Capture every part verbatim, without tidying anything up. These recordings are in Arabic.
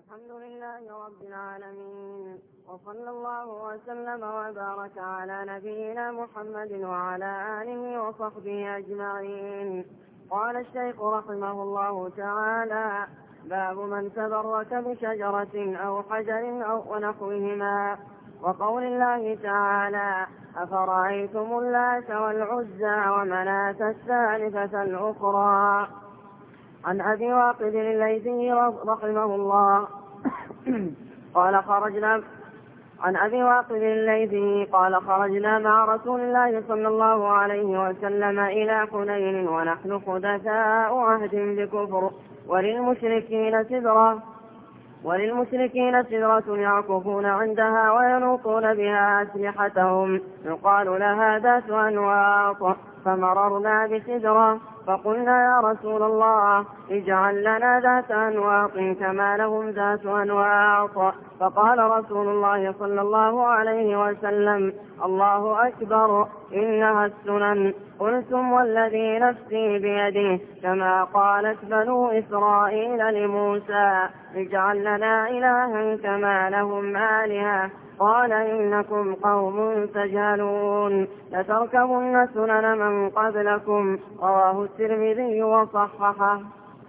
الحمد لله رب العالمين، وصلى الله وسلم وبارك على نبينا محمد وعلى آله وصحبه أجمعين. قال الشيخ رحمه الله تعالى: باب من تبرك بشجرة أو حجر أو ونحوهما. وقول الله تعالى: أفرأيتم اللات والعزى ومناة الثالثة الأخرى. عن أبي واقد الليثي رحمه الله قال خرجنا عن أبي واقد الليثي قال خرجنا مع رسول الله صلى الله عليه وسلم إلى حنين ونحن حدثاء عهد بكفر، وللمشركين سدرة وللمشركين سدرة يعكفون عندها وينوطون بها أسلحتهم يقال لها ذات أنواط. فمررنا بسدرة فقلنا: يا رسول الله، اجعل لنا ذات أنواط كما لهم ذات أنواط. فقال رسول الله صلى الله عليه وسلم: الله أكبر، إنها السنن. قلتم: والذي نفسي بيده، كما قالت بنو إسرائيل لموسى: اجعل لنا إلها كما لهم آلهة. قال: إنكم قوم تجهلون، لتركبن سنن من قبلكم. رواه الترمذي وصححه.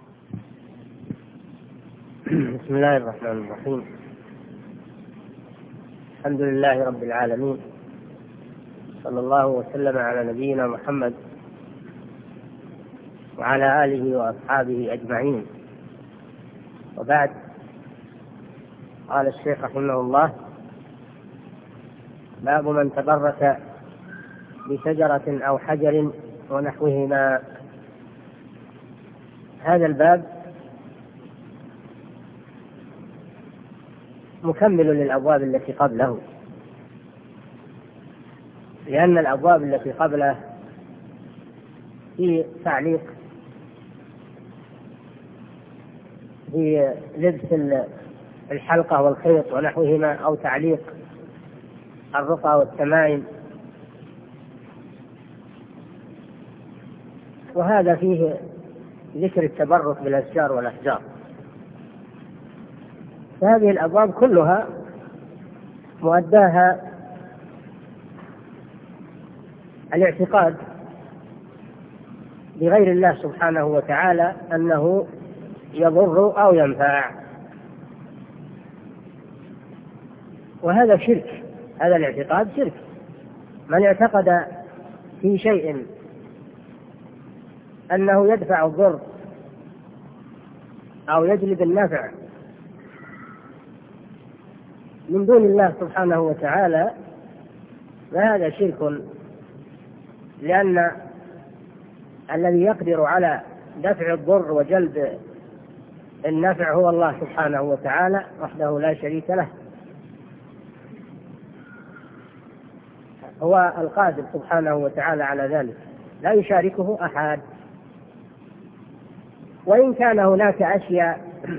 بسم الله الرحمن الرحيم. الحمد لله رب العالمين، صلى الله وسلم على نبينا محمد وعلى آله وأصحابه أجمعين، وبعد. قال الشيخ رحمه الله: باب من تبرك بشجرة أو حجر ونحوهما. هذا الباب مكمل للأبواب التي قبله، لأن الأبواب التي قبله في تعليق في لبس الحلقة والخيط ونحوهما، أو تعليق الرقى والتمائم، وهذا فيه ذكر التبرك بالأشجار والأحجار. فهذه الأبواب كلها مؤداها الاعتقاد بغير الله سبحانه وتعالى أنه يضر أو ينفع، وهذا شرك. هذا الاعتقاد شرك. من اعتقد في شيء أنه يدفع الضر أو يجلب النفع من دون الله سبحانه وتعالى فهذا شرك، لأن الذي يقدر على دفع الضر وجلب النفع هو الله سبحانه وتعالى وحده لا شريك له. هو القادر سبحانه وتعالى على ذلك، لا يشاركه أحد. وإن كان هناك أشياء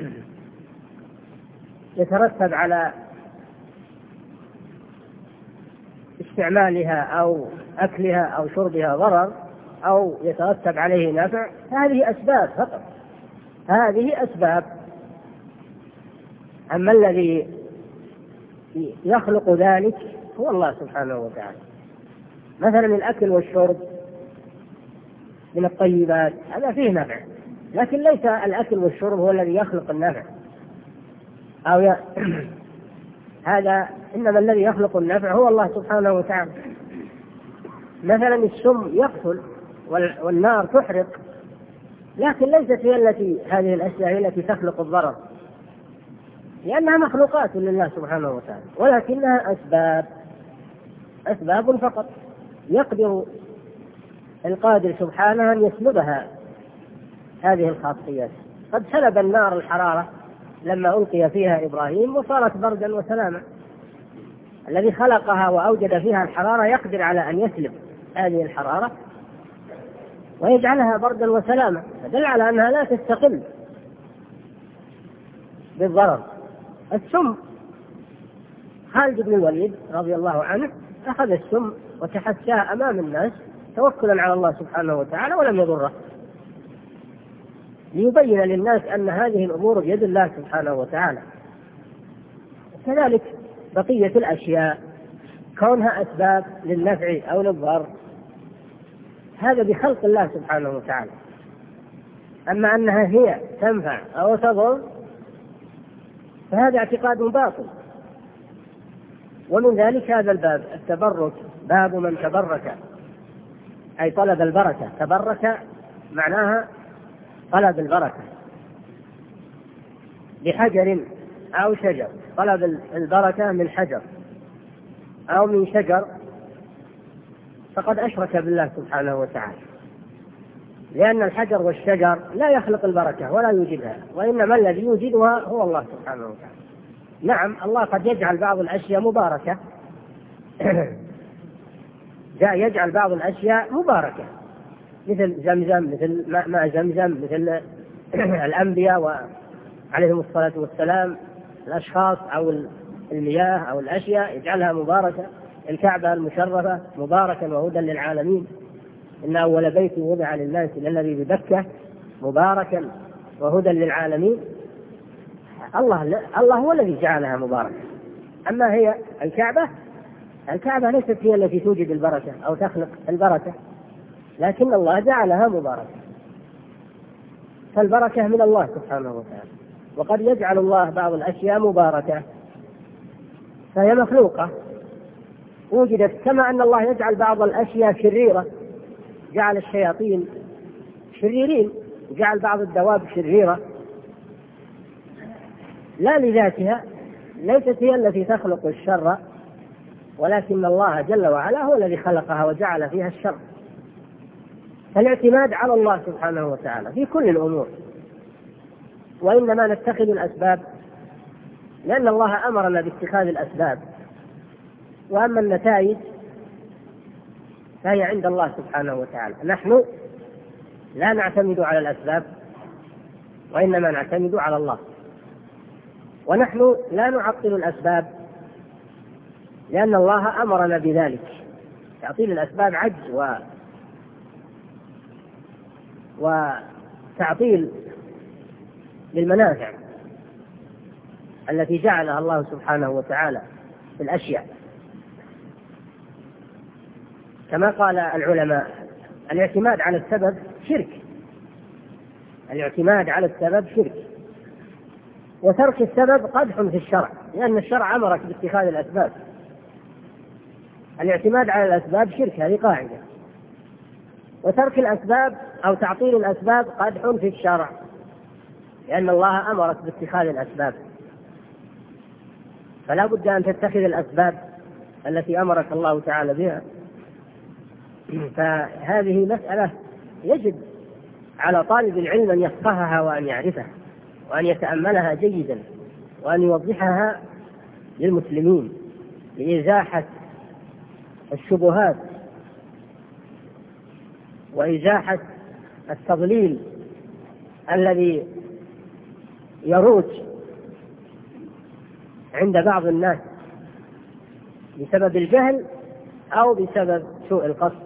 يترتب على استعمالها أو أكلها أو شربها ضرر أو يترتب عليه نفع، هذه أسباب فقط، هذه أسباب. أما الذي يخلق ذلك هو الله سبحانه وتعالى. مثلا الأكل والشرب من الطيبات هذا فيه نفع، لكن ليس الأكل والشرب هو الذي يخلق النفع أو ي... هذا إنما الذي يخلق النفع هو الله سبحانه وتعالى. مثلا السم يقتل والنار تحرق، لكن ليست هي التي هذه الأشياء هي التي تخلق الضرر، لأنها مخلوقات لله سبحانه وتعالى، ولكنها أسباب أسباب فقط. يقدر القادر سبحانه أن يسلبها هذه الخاصيات. قد سلب النار الحرارة لما ألقي فيها إبراهيم وصارت بردا وسلاما. الذي خلقها وأوجد فيها الحرارة يقدر على أن يسلب هذه الحرارة ويجعلها بردا وسلاما، فدل على أنها لا تستقل بالضرر. السم، خالد بن الوليد رضي الله عنه أخذ السم وتحساه أمام الناس توكلا على الله سبحانه وتعالى ولم يضره، ليبين للناس أن هذه الأمور بيد الله سبحانه وتعالى، كذلك بقية الأشياء كونها أسباب للنفع أو للضر هذا بخلق الله سبحانه وتعالى. أما أنها هي تنفع أو تضر فهذا اعتقاد باطل. ومن ذلك هذا الباب التبرك، باب من تبرك أي طلب البركة. تبرك معناها طلب البركة بحجر أو شجر، طلب البركة من حجر أو من شجر فقد أشرك بالله سبحانه وتعالى، لأن الحجر والشجر لا يخلق البركة ولا يوجدها، وإنما الذي يوجدها هو الله سبحانه وتعالى. نعم الله قد يجعل بعض الأشياء مباركة جاء يجعل بعض الأشياء مباركة مثل زمزم، مثل ماء زمزم، مثل الأنبياء وعليهم الصلاة والسلام، الأشخاص أو المياه أو الأشياء يجعلها مباركة. الكعبة المشرفة مباركا وهدى للعالمين، إن أول بيت وضع للناس الذي ببكة مباركا وهدى للعالمين. الله الله هو الذي جعلها مباركة. أما هي الكعبة الكعبة ليست هي التي توجد البركة أو تخلق البركة، لكن الله جعلها مباركة، فالبركة من الله سبحانه وتعالى. وقد يجعل الله بعض الأشياء مباركة فهي مخلوقة وجدت، كما أن الله يجعل بعض الأشياء شريرة، جعل الشياطين شريرين، جعل بعض الدواب شريرة لا لذاتها، ليست هي التي تخلق الشر، ولكن الله جل وعلا هو الذي خلقها وجعل فيها الشر. فالاعتماد على الله سبحانه وتعالى في كل الأمور، وإنما نتخذ الأسباب لأن الله أمرنا باتخاذ الأسباب، وأما النتائج فهي عند الله سبحانه وتعالى. نحن لا نعتمد على الأسباب وإنما نعتمد على الله، ونحن لا نعطل الأسباب لأن الله أمرنا بذلك. تعطيل الأسباب عجز و... وتعطيل للمنافع التي جعلها الله سبحانه وتعالى في الأشياء. كما قال العلماء الاعتماد على السبب شرك، الاعتماد على السبب شرك، وترك السبب قدح في الشرع، لأن الشرع أمرك باتخاذ الأسباب. الاعتماد على الأسباب شرك، هذه قاعدة، وترك الأسباب أو تعطيل الأسباب قدح في الشرع، لأن الله أمرك باتخاذ الأسباب، فلا بد أن تتخذ الأسباب التي أمرك الله تعالى بها. فهذه مسألة يجب على طالب العلم أن يفقهها وأن يعرفها وأن يتأملها جيدا وأن يوضحها للمسلمين لإزاحة الشبهات وإزاحة التضليل الذي يروج عند بعض الناس بسبب الجهل أو بسبب سوء القصد.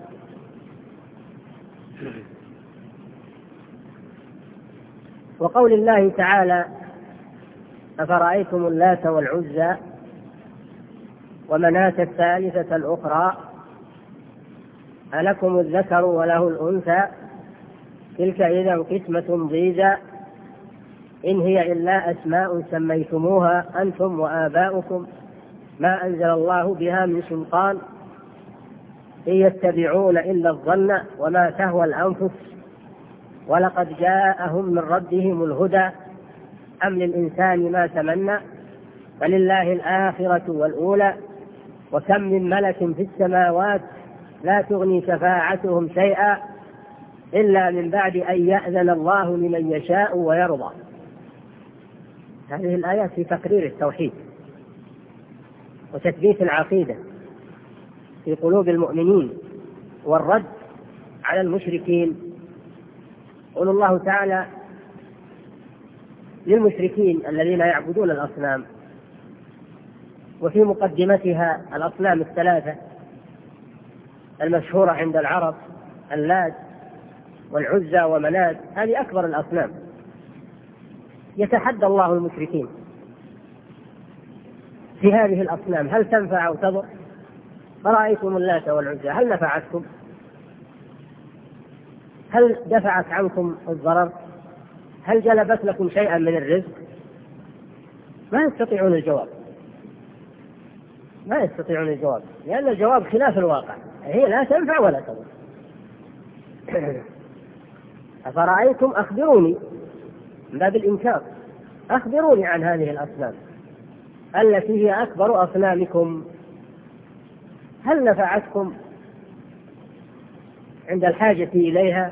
وقول الله تعالى أفرأيتم اللات والعزى ومناة الثالثة الأخرى ألكم الذكر وله الأنثى تلك إذا قسمة ضيزى إن هي إلا أسماء سميتموها أنتم وآباؤكم ما أنزل الله بها من سلطان إن يتبعون إلا الظن وما تهوى الأنفس ولقد جاءهم من ربهم الهدى أم للإنسان ما تمنى فلله الآخرة والأولى وكم من ملك في السماوات لا تغني شفاعتهم شيئا إلا من بعد أن يأذن الله لمن يشاء ويرضى. هذه الآيات في تقرير التوحيد وتثبيت العقيدة في قلوب المؤمنين والرد على المشركين. قال الله تعالى للمشركين الذين يعبدون الأصنام، وفي مقدمتها الأصنام الثلاثة المشهورة عند العرب اللات والعزى ومناة، هذه أكبر الأصنام. يتحدى الله المشركين في هذه الأصنام هل تنفع أو تضر؟ فرأيتم اللات والعزى هل نفعتكم؟ هل دفعت عنكم الضرر؟ هل جلبت لكم شيئا من الرزق؟ ما يستطيعون الجواب، ما يستطيعون الجواب، لأن الجواب خلاف الواقع، هي لا تنفع ولا تضر. أفرأيتم أخبروني من باب الإنكار، أخبروني عن هذه الأصنام التي هي أكبر أصنامكم، هل نفعتكم عند الحاجة إليها؟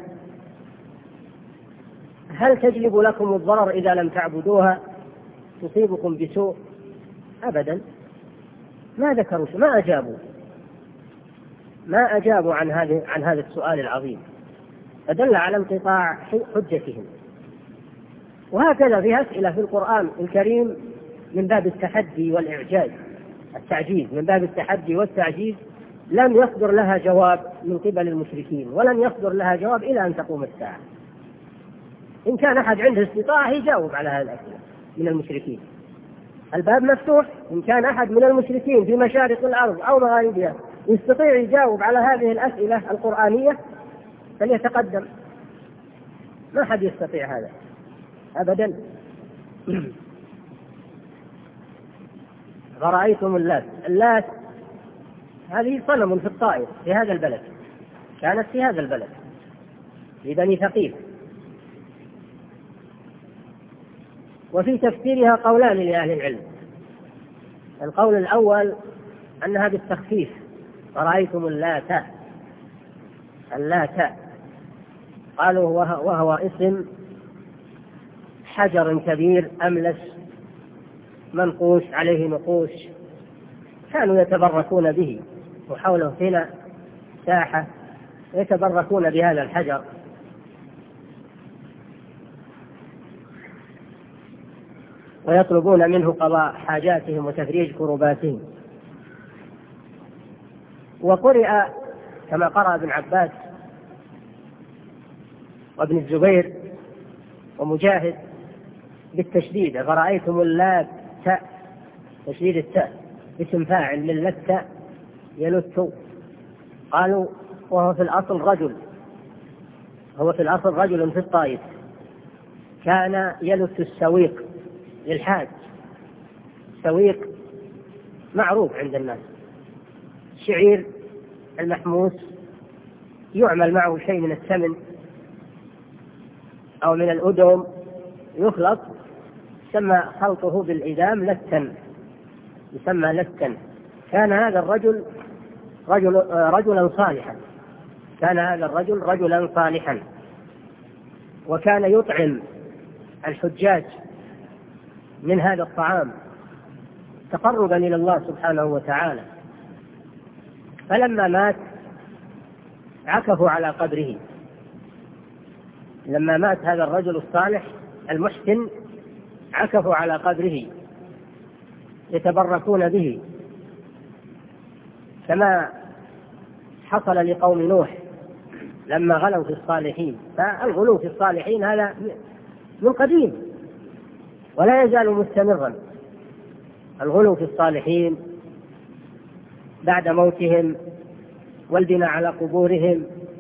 هل تجلب لكم الضرر إذا لم تعبدوها؟ تصيبكم بسوء؟ أبدا، ما ذكروا، ما أجابوا ما أجابوا عن هذا عن هذا السؤال العظيم، فدل على انقطاع حجتهم. وهكذا في أسئلة في القرآن الكريم من باب التحدي والإعجاز، التعجيز، من باب التحدي والتعجيز، لم يصدر لها جواب من قبل المشركين، ولن يصدر لها جواب إلى أن تقوم الساعة. إن كان أحد عنده استطاعة يجاوب على هذه الأسئلة من المشركين، الباب مفتوح. إن كان أحد من المشركين في مشارق الأرض أو مغاربها يستطيع يجاوب على هذه الأسئلة القرآنية فليتقدم، ما حد يستطيع هذا أبدا. فرأيتم اللات، اللات هذه صنم في الطائف في هذا البلد، كانت في هذا البلد في بني ثقيف. وفي تفسيرها قولان لأهل العلم، القول الأول أنها بالتخفيف، فرأيتم اللات، اللات قالوا وهو اسم حجر كبير أملس منقوش عليه نقوش، كانوا يتبركون به، وحوله هنا ساحة يتبركون بهذا الحجر. ويطلبون منه قضاء حاجاتهم وتفريج كرباتهم. وقرئ كما قرأ ابن عباس وابن الزبير ومجاهد بالتشديد، فرأيتم اللات، تشديد التاء، اسم فاعل من لت يلت. قالوا وهو في الأصل رجل، هو في الأصل رجل في الطائف كان يلت السويق للحاج. السويق معروف عند الناس، الشعير المحموس يعمل معه شيء من السمن أو من الأدم يخلط، يسمى خلطه بالإدام لتا، يسمى لتا. كان هذا الرجل رجل رجلا صالحا، كان هذا الرجل رجلا صالحا، وكان يطعم الحجاج من هذا الطعام تقربا إلى الله سبحانه وتعالى. فلما مات عكفوا على قبره، لما مات هذا الرجل الصالح المحسن عكفوا على قبره يتبركون به، كما حصل لقوم نوح لما غلوا في الصالحين. فالغلو في الصالحين هذا من قديم ولا يزال مستمرا، الغلو في الصالحين بعد موتهم والبناء على قبورهم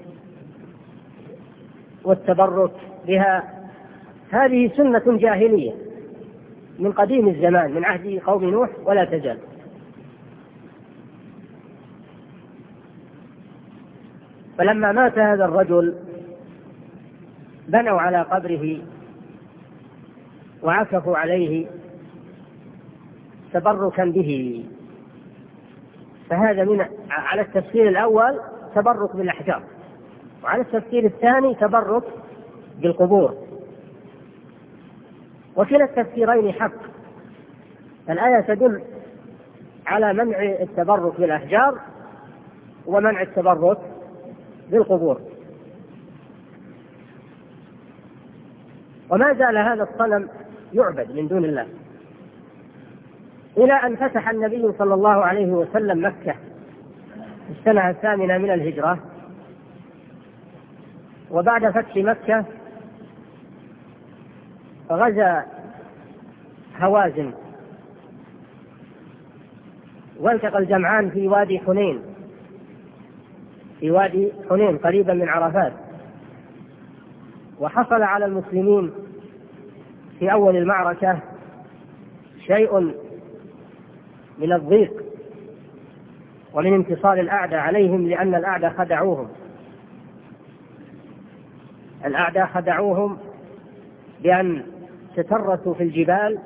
والتبرك بها، هذه سنة جاهلية من قديم الزمان، من عهد قوم نوح ولا تزال. فلما مات هذا الرجل بنوا على قبره وعكفوا عليه تبركا به. فهذا من على التفسير الأول تبرك بالأحجار، وعلى التفسير الثاني تبرك بالقبور، وكلا التفسيرين حق. الآية تدل على منع التبرك بالأحجار ومنع التبرك بالقبور. وما زال هذا الصنم يعبد من دون الله إلى أن فتح النبي صلى الله عليه وسلم مكة في السنة الثامنة من الهجرة. وبعد فتح مكة غزا هوازن والتقى الجمعان في وادي حنين، في وادي حنين قريبا من عرفات. وحصل على المسلمين في أول المعركة شيء من الضيق ومن انتصار الأعداء عليهم، لأن الأعداء خدعوهم الأعداء خدعوهم بأن تترسوا في الجبال،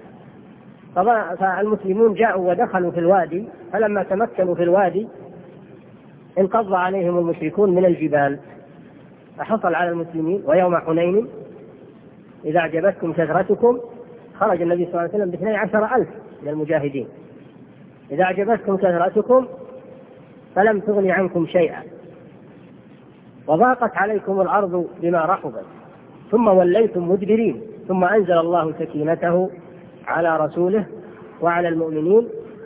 فالمسلمون جاءوا ودخلوا في الوادي، فلما تمكنوا في الوادي انقض عليهم المشركون من الجبال، فحصل على المسلمين. ويوم حنين إذا أعجبتكم كثرتكم، خرج النبي صلى الله عليه وسلم باثني عشر ألف من المجاهدين، إذا أعجبتكم كثرتكم فلم تغن عنكم شيئا وضاقت عليكم الأرض بما رحبت ثم وليتم مدبرين، ثم أنزل الله سكينته على رسوله وعلى المؤمنين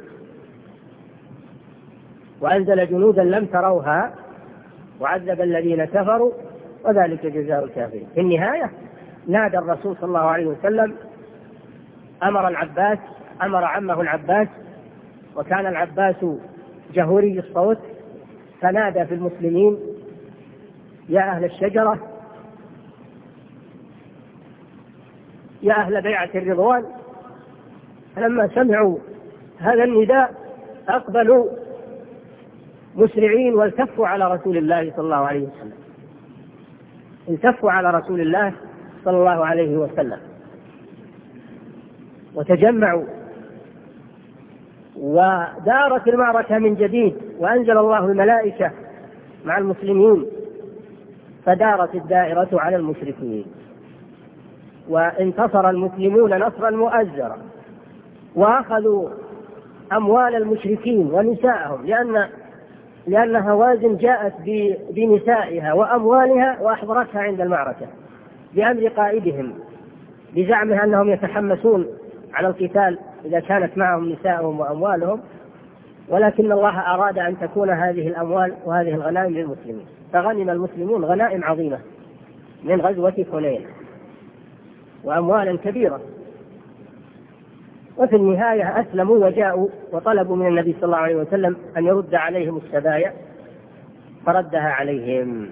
وأنزل جنودا لم تروها وعذب الذين كفروا وذلك جزاء الكافرين. في النهاية نادى الرسول صلى الله عليه وسلم، أمر العباس أمر عمه العباس، وكان العباس جهوري الصوت، فنادى في المسلمين: يا أهل الشجرة، يا أهل بيعة الرضوان. فلما سمعوا هذا النداء أقبلوا مسرعين والتفوا على رسول الله صلى الله عليه وسلم التفوا على رسول الله صلى الله عليه وسلم وتجمعوا، ودارت المعركة من جديد، وأنزل الله الملائكة مع المسلمين، فدارت الدائرة على المشركين، وانتصر المسلمون نصرا مؤزرا، وأخذوا أموال المشركين ونساءهم، لأن لأن هوازن جاءت بنسائها وأموالها وأحضرتها عند المعركة بأمر قائدهم، بزعمها أنهم يتحمسون على القتال إذا كانت معهم نسائهم وأموالهم، ولكن الله أراد أن تكون هذه الأموال وهذه الغنائم للمسلمين، فغنم المسلمون غنائم عظيمة من غزوة حنين وأموالا كبيرة. وفي النهاية أسلموا وجاءوا وطلبوا من النبي صلى الله عليه وسلم أن يرد عليهم السبايا، فردها عليهم.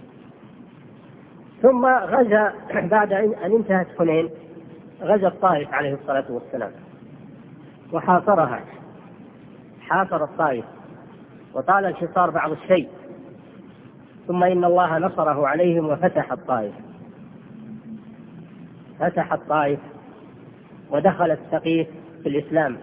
ثم غزا بعد أن انتهت حنين، غزا الطائف عليه الصلاة والسلام وحاصرها، حاصر الطائف وطال الحصار بعض الشيء، ثم إن الله نصره عليهم وفتح الطائف فتح الطائف ودخلت ثقيف في الإسلام.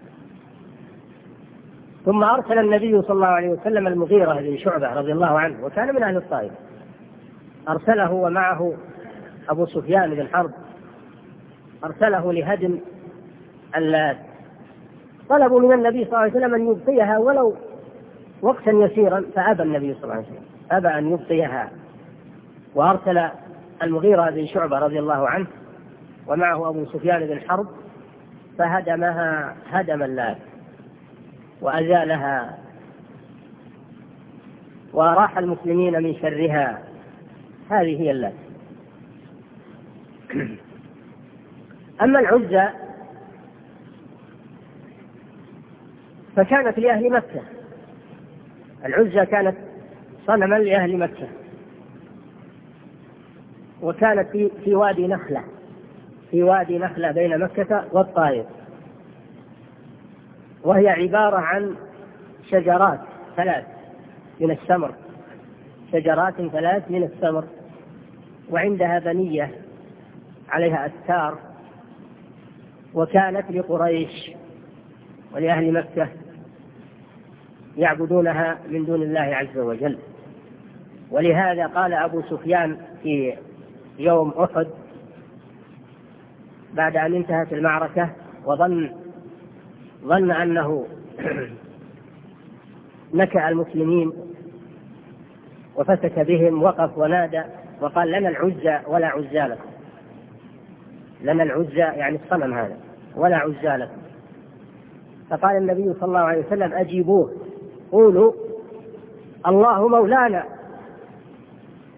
ثم أرسل النبي صلى الله عليه وسلم المغيرة بن شعبة رضي الله عنه، وكان من أهل الطائف، أرسله ومعه أبو سفيان بن حرب، أرسله لهدم اللات. طلبوا من النبي صلى الله عليه وسلم أن يبقيها ولو وقتا يسيرا، فأبى النبي صلى الله عليه وسلم، أبى أن يبقيها، وأرسل المغيرة بن شعبة رضي الله عنه ومعه أبو سفيان بن حرب، فهدمها هدم اللات وأزالها وراح المسلمين من شرها. هذه هي اللات. أما العزى فكانت لأهل مكة، العزى كانت صنما لأهل مكة، وكانت في, في وادي نخلة في وادي نخلة بين مكة والطائف، وهي عبارة عن شجرات ثلاث من السمر شجرات ثلاث من السمر وعندها بنية عليها أستار، وكانت لقريش ولأهل مكة يعبدونها من دون الله عز وجل. ولهذا قال أبو سفيان في يوم أحد بعد أن انتهت المعركة وظن ظن أنه نكأ المسلمين وفتك بهم، وقف ونادى وقال: لنا العزى ولا عزى لكم، لنا العزى يعني الصنم هذا ولا عزى لكم. فقال النبي صلى الله عليه وسلم: أجيبوه، قولوا الله مولانا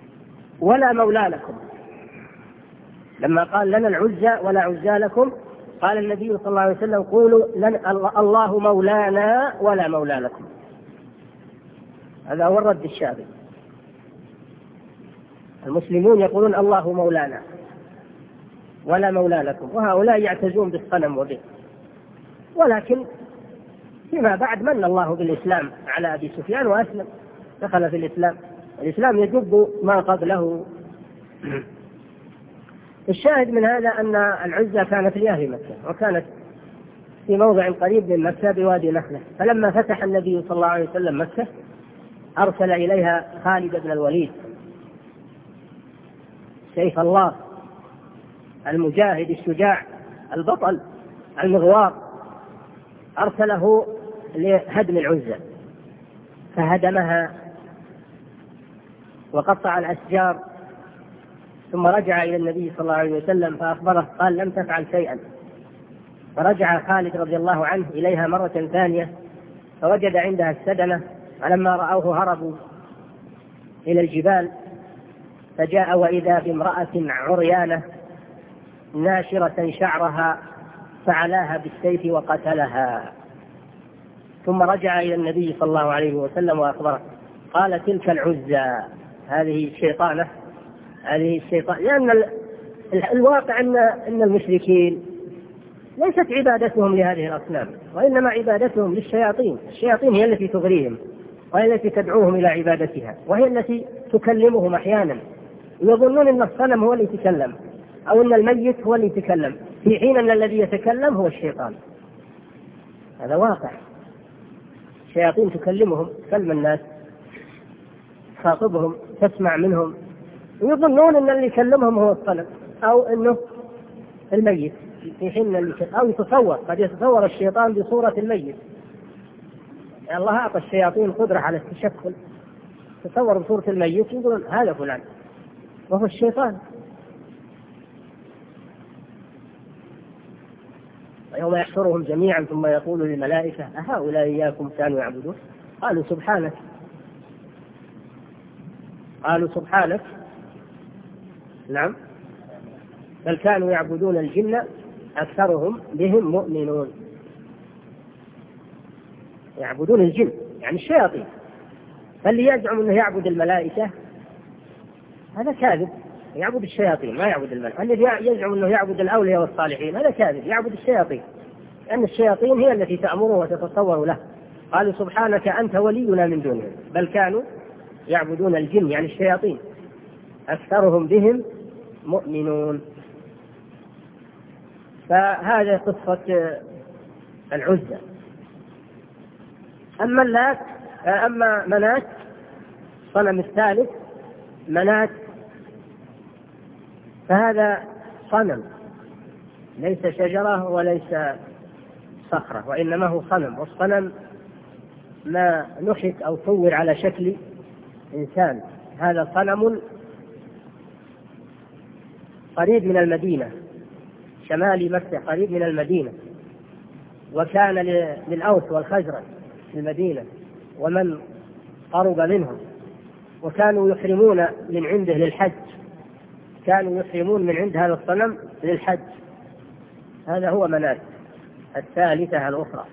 ولا مولى لكم. لما قال لنا العزى ولا عزى لكم قال النبي صلى الله عليه وسلم قولوا لن الله مولانا ولا مولى لكم. هذا هو الرد الشعبي. المسلمون يقولون الله مولانا ولا مولى لكم، وهؤلاء يعتزون بالصنم وبه. ولكن فيما بعد من الله بالإسلام على أبي سفيان وأسلم، دخل في الإسلام. الإسلام يجب ما قبله. الشاهد من هذا أن العزى كانت لأهل مكة، وكانت في موضع قريب من مكة بوادي نخلة. فلما فتح النبي صلى الله عليه وسلم مكة أرسل إليها خالد بن الوليد سيف الله المجاهد الشجاع البطل المغوار، أرسله لهدم العزى فهدمها وقطع الأشجار، ثم رجع إلى النبي صلى الله عليه وسلم فأخبره قال لم تفعل شيئا. فرجع خالد رضي الله عنه إليها مرة ثانية فوجد عندها السدنة، فلما رأوه هربوا إلى الجبال، فجاء وإذا بامرأة عريانة ناشرة شعرها فعلاها بالسيف وقتلها. ثم رجع إلى النبي صلى الله عليه وسلم وأخبره قال تلك العزى هذه الشيطانة هذه الشيطان. لأن الواقع أن أن المشركين ليست عبادتهم لهذه الأصنام، وإنما عبادتهم للشياطين. الشياطين هي التي تغريهم، وهي التي تدعوهم إلى عبادتها، وهي التي تكلمهم أحيانا. يظنون أن الصنم هو اللي يتكلم أو أن الميت هو اللي يتكلم، في حين أن الذي يتكلم هو الشيطان. هذا واقع. الشياطين تكلمهم، تكلم الناس، تخاطبهم، تسمع منهم، ويظنون أن اللي يكلمهم هو الصنم أو أنه الميت، في حين اللي أو يتصور قد يتصور الشيطان بصورة الميت. يعني الله أعطى الشياطين قدرة على التشكل، تصور بصورة الميت يقولون هذا فلان، وهو الشيطان. ويوم يحشرهم جميعا ثم يقول للملائكة أهؤلاء إياكم كانوا يعبدون؟ قالوا سبحانك قالوا سبحانك نعم بل كانوا يعبدون الجن أكثرهم بهم مؤمنون. يعبدون الجن يعني الشياطين. فاللي يزعم أنه يعبد الملائكة هذا كاذب، يعبد الشياطين ما يعبد الملائكة. الذي يزعم أنه يعبد الأولياء والصالحين هذا كاذب، يعبد الشياطين، لأن الشياطين هي التي تأمره وتتصور له. قالوا سبحانك أنت ولينا من دونهم بل كانوا يعبدون الجن يعني الشياطين أكثرهم بهم مؤمنون. فهذا قصة العزى. أما اللات أما منات صنم الثالث منات، فهذا صنم ليس شجرة وليس صخرة، وإنما هو صنم. والصنم ما نحت أو صور على شكل إنسان. هذا صنم قريب من المدينة، شمال مكة قريب من المدينة، وكان للأوس والخزرج في المدينة ومن قرب منهم، وكانوا يحرمون من عنده للحج، كانوا يحرمون من عند هذا الصنم للحج. هذا هو منات الثالثة الأخرى.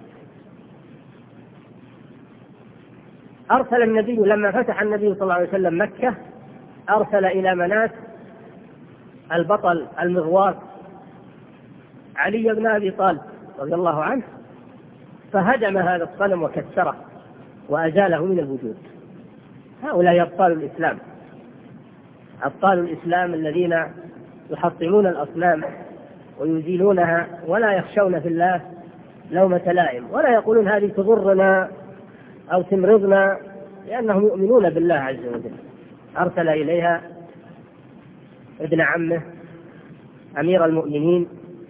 أرسل النبي لما فتح النبي صلى الله عليه وسلم مكة أرسل إلى منات البطل المغوار علي بن أبي طالب رضي الله عنه، فهدم هذا الصنم وكسره وأزاله من الوجود. هؤلاء أبطال الإسلام، أبطال الإسلام الذين يحطمون الأصنام ويزيلونها ولا يخشون في الله لومة لائم، ولا يقولون هذه تضرنا أو تمرضنا، لأنهم يؤمنون بالله عز وجل. أرسل إليها ابن عمه أمير المؤمنين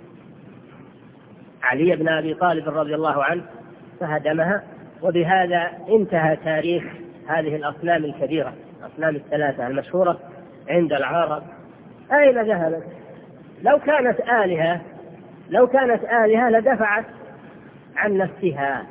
علي بن أبي طالب رضي الله عنه فهدمها. وبهذا انتهى تاريخ هذه الأصنام الكبيرة، الأصنام الثلاثة المشهورة عند العرب. أين ذهبت؟ لو كانت آلهة لو كانت آلهة لدفعت عن نفسها.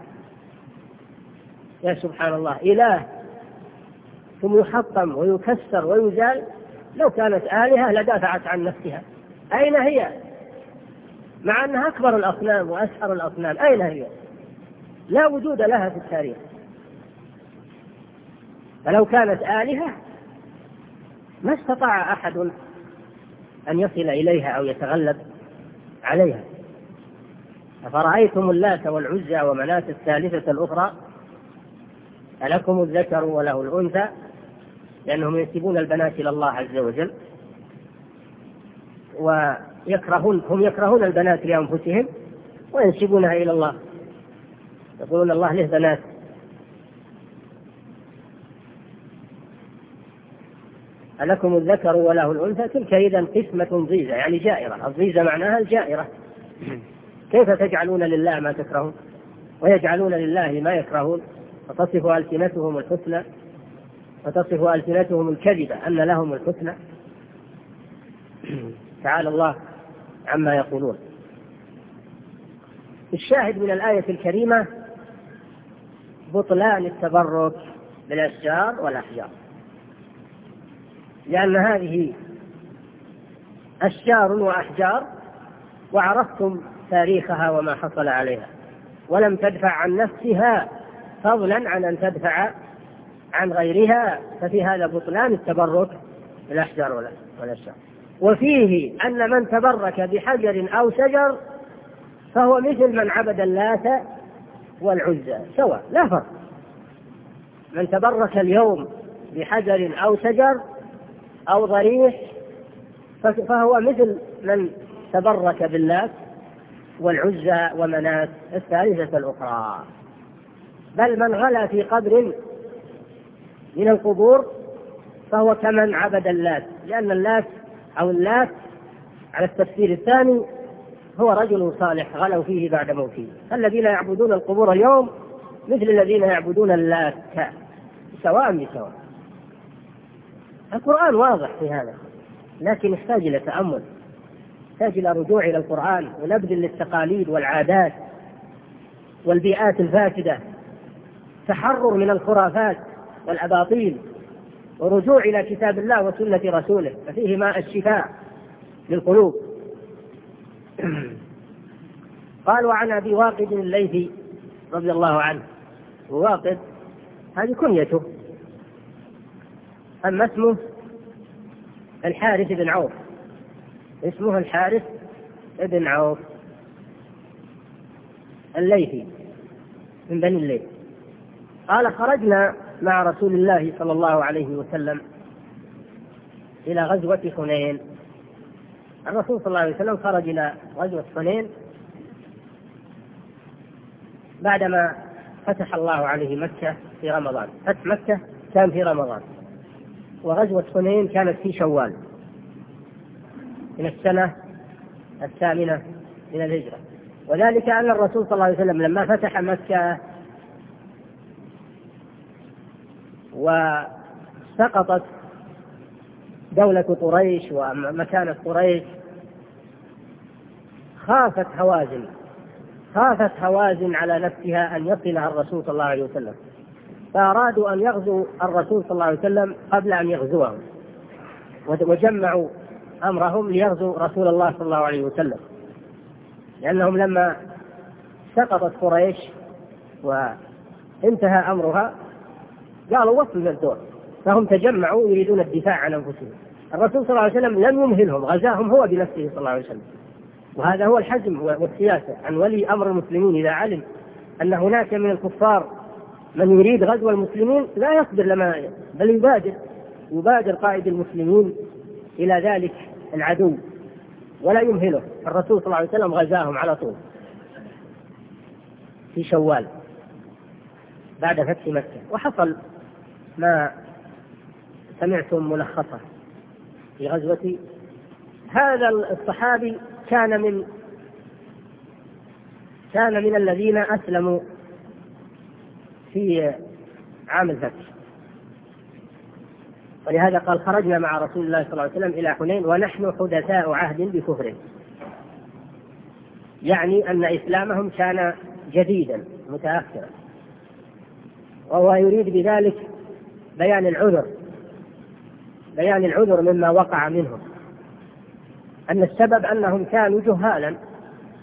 يا سبحان الله، إله ثم يحطم ويكسر ويزال، لو كانت آلهة لدافعت عن نفسها. أين هي؟ مع أنها أكبر الأصنام وأشهر الأصنام. أين هي؟ لا وجود لها في التاريخ. فلو كانت آلهة ما استطاع أحد أن يصل إليها أو يتغلب عليها. أفرأيتم اللات والعزى ومناة الثالثة الأخرى ألكم الذكر وله الأنثى، لأنهم ينسبون البنات إلى الله عز وجل، ويكرهون هم يكرهون البنات لأنفسهم وينسبونها إلى الله، يقولون الله له بنات. ألكم الذكر وله الأنثى تلك إذا قسمة ضيزى، يعني جائرة. الضيزى معناها الجائرة. كيف تجعلون لله ما تكرهون ويجعلون لله ما يكرهون؟ وتصف ألسنتهم الحسنى وتصف ألسنتهم الكذبة أن لهم الحسنى. تعالى الله عما يقولون. الشاهد من الآية الكريمة بطلان التبرك بالأشجار والأحجار، لأن هذه أشجار وأحجار وعرفتم تاريخها وما حصل عليها، ولم تدفع عن نفسها فضلا عن أن تدفع عن غيرها، ففي هذا بطلان التبرك بالأحجار والأشجار. وفيه أن من تبرك بحجر أو شجر فهو مثل من عبد اللات والعزى سواء، لا فرق. من تبرك اليوم بحجر أو شجر أو ضريح فهو مثل من تبرك باللات والعزى ومناة الثالثة الأخرى. بل من غلا في قبر من القبور فهو كمن عبد اللات، لأن اللات أو اللات على التفسير الثاني هو رجل صالح غلوا فيه بعد موته. الذين يعبدون القبور اليوم مثل الذين يعبدون اللات سواء بسواء. القرآن واضح في هذا، لكن يحتاج إلى تأمل، يحتاج إلى رجوع إلى القرآن ونبذ للتقاليد والعادات والبيئات الفاسدة، تحرر من الخرافات والأباطيل، ورجوع إلى كتاب الله وسنة رسوله، ففيه ماء الشفاء للقلوب. قالوا عن أبي واقد الليثي رضي الله عنه، وواقد هذه كنيته، أما اسمه الحارث بن عوف، اسمه الحارث بن عوف الليثي من بني الليث. قال خرجنا مع رسول الله صلى الله عليه وسلم إلى غزوة حنين. الرسول صلى الله عليه وسلم خرج إلى غزوة حنين بعدما فتح الله عليه مكة في رمضان. فتح مكة كان في رمضان، وغزوة حنين كانت في شوال من السنة الثامنة من الهجرة. وذلك أن الرسول صلى الله عليه وسلم لما فتح مكة وسقطت دولة قريش ومكانة قريش خافت هوازن خافت هوازن على نفسها أن يصلها الرسول صلى الله عليه وسلم، فأرادوا أن يغزوا الرسول صلى الله عليه وسلم قبل أن يغزوهم، وجمعوا أمرهم ليغزوا رسول الله صلى الله عليه وسلم، لأنهم لما سقطت قريش وانتهى أمرها قالوا وصلنا الدور، فهم تجمعوا يريدون الدفاع عن أنفسهم. الرسول صلى الله عليه وسلم لم يمهلهم، غزاهم هو بنفسه صلى الله عليه وسلم. وهذا هو الحزم والسياسة عن ولي أمر المسلمين. إذا علم أن هناك من الكفار من يريد غزو المسلمين لا يصبر لما بل يبادر يبادر قائد المسلمين إلى ذلك العدو ولا يمهله. الرسول صلى الله عليه وسلم غزاهم على طول في شوال بعد فتح مكة. وحصل ما سمعتم ملخصا في غزوة. هذا الصحابي كان من كان من الذين أسلموا في عام الفتح، ولهذا قال خرجنا مع رسول الله صلى الله عليه وسلم إلى حنين ونحن حدثاء عهد بكفر، يعني أن إسلامهم كان جديدا متأخرا. وهو يريد بذلك بيان العذر بيان العذر مما وقع منهم، أن السبب أنهم كانوا جهالا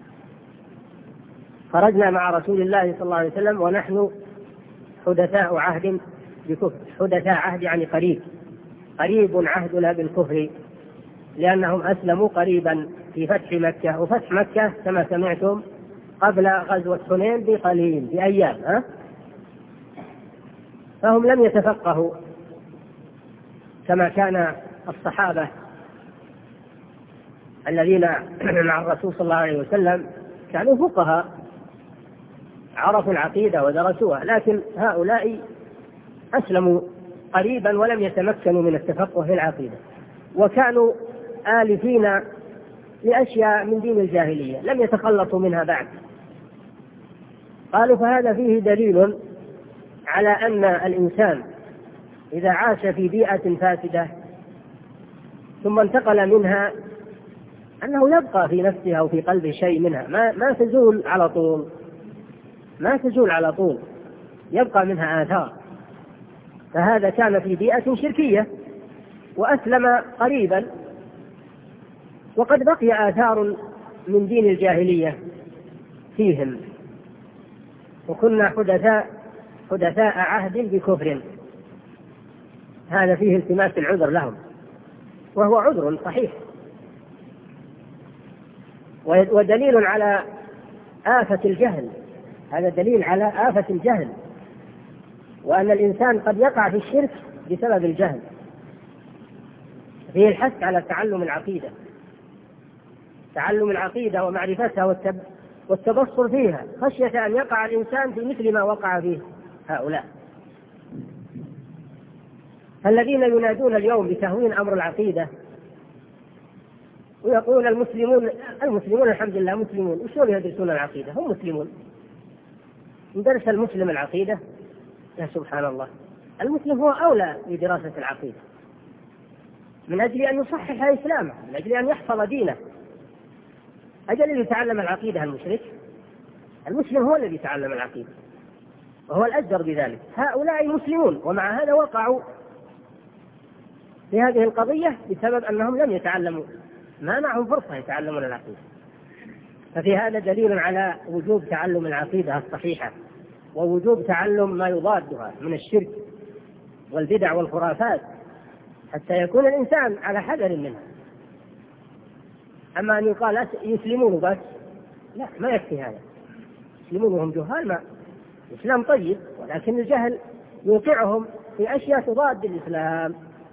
خرجنا مع رسول الله صلى الله عليه وسلم ونحن حدثاء عهد بكفر. حدثاء عهد يعني قريب، قريب عهدنا بالكفر، لأنهم أسلموا قريبا في فتح مكة، وفتح مكة كما سمعتم قبل غزوة حنين بقليل بأيام، ها؟ فهم لم يتفقهوا كما كان الصحابة الذين مع الرسول صلى الله عليه وسلم كانوا فقهاء عرفوا العقيدة ودرسوها، لكن هؤلاء أسلموا قريبا ولم يتمكنوا من التفقه في العقيدة، وكانوا آلفين لأشياء من دين الجاهلية لم يتخلصوا منها بعد. قالوا فهذا فيه دليل على أن الإنسان إذا عاش في بيئة فاسدة ثم انتقل منها أنه يبقى في نفسه أو في قلبه شيء منها، ما, ما تزول على طول، ما تزول على طول، يبقى منها آثار. فهذا كان في بيئة شركية وأسلم قريبا، وقد بقي آثار من دين الجاهلية فيهم، وكنا حدثاء حدثاء عهد بكفر. هذا فيه التماس العذر لهم، وهو عذر صحيح، ودليل على آفة الجهل. هذا دليل على آفة الجهل، وأن الإنسان قد يقع في الشرك بسبب الجهل. فيه الحث على تعلم العقيدة، تعلم العقيدة ومعرفتها والتبصر فيها، خشية أن يقع الإنسان في مثل ما وقع فيه هؤلاء الذين ينادون اليوم بتهوين أمر العقيدة، ويقول المسلمون المسلمون الحمد لله مسلمون. وشلون يدرسون العقيدة؟ هم مسلمون. يدرس المسلم العقيدة؟ يا سبحان الله، المسلم هو أولى بدراسة العقيدة من أجل أن يصحح إسلامه، من أجل أن يحفظ دينه. أجل اللي يتعلم العقيدة المشرك؟ المسلم هو الذي يتعلم العقيدة، وهو الأجدر بذلك. هؤلاء مسلمون، ومع هذا وقعوا في هذه القضية بسبب أنهم لم يتعلموا، ما معهم فرصة يتعلمون العقيدة. ففي هذا دليل على وجوب تعلم العقيدة الصحيحة، ووجوب تعلم ما يضادها من الشرك والبدع والخرافات، حتى يكون الإنسان على حذر منها. أما أن يقال يسلمون بس، لا، ما يكفي هذا. يسلمون وهم جهال، ما الإسلام طيب، ولكن الجهل يوقعهم في أشياء تضاد الإسلام.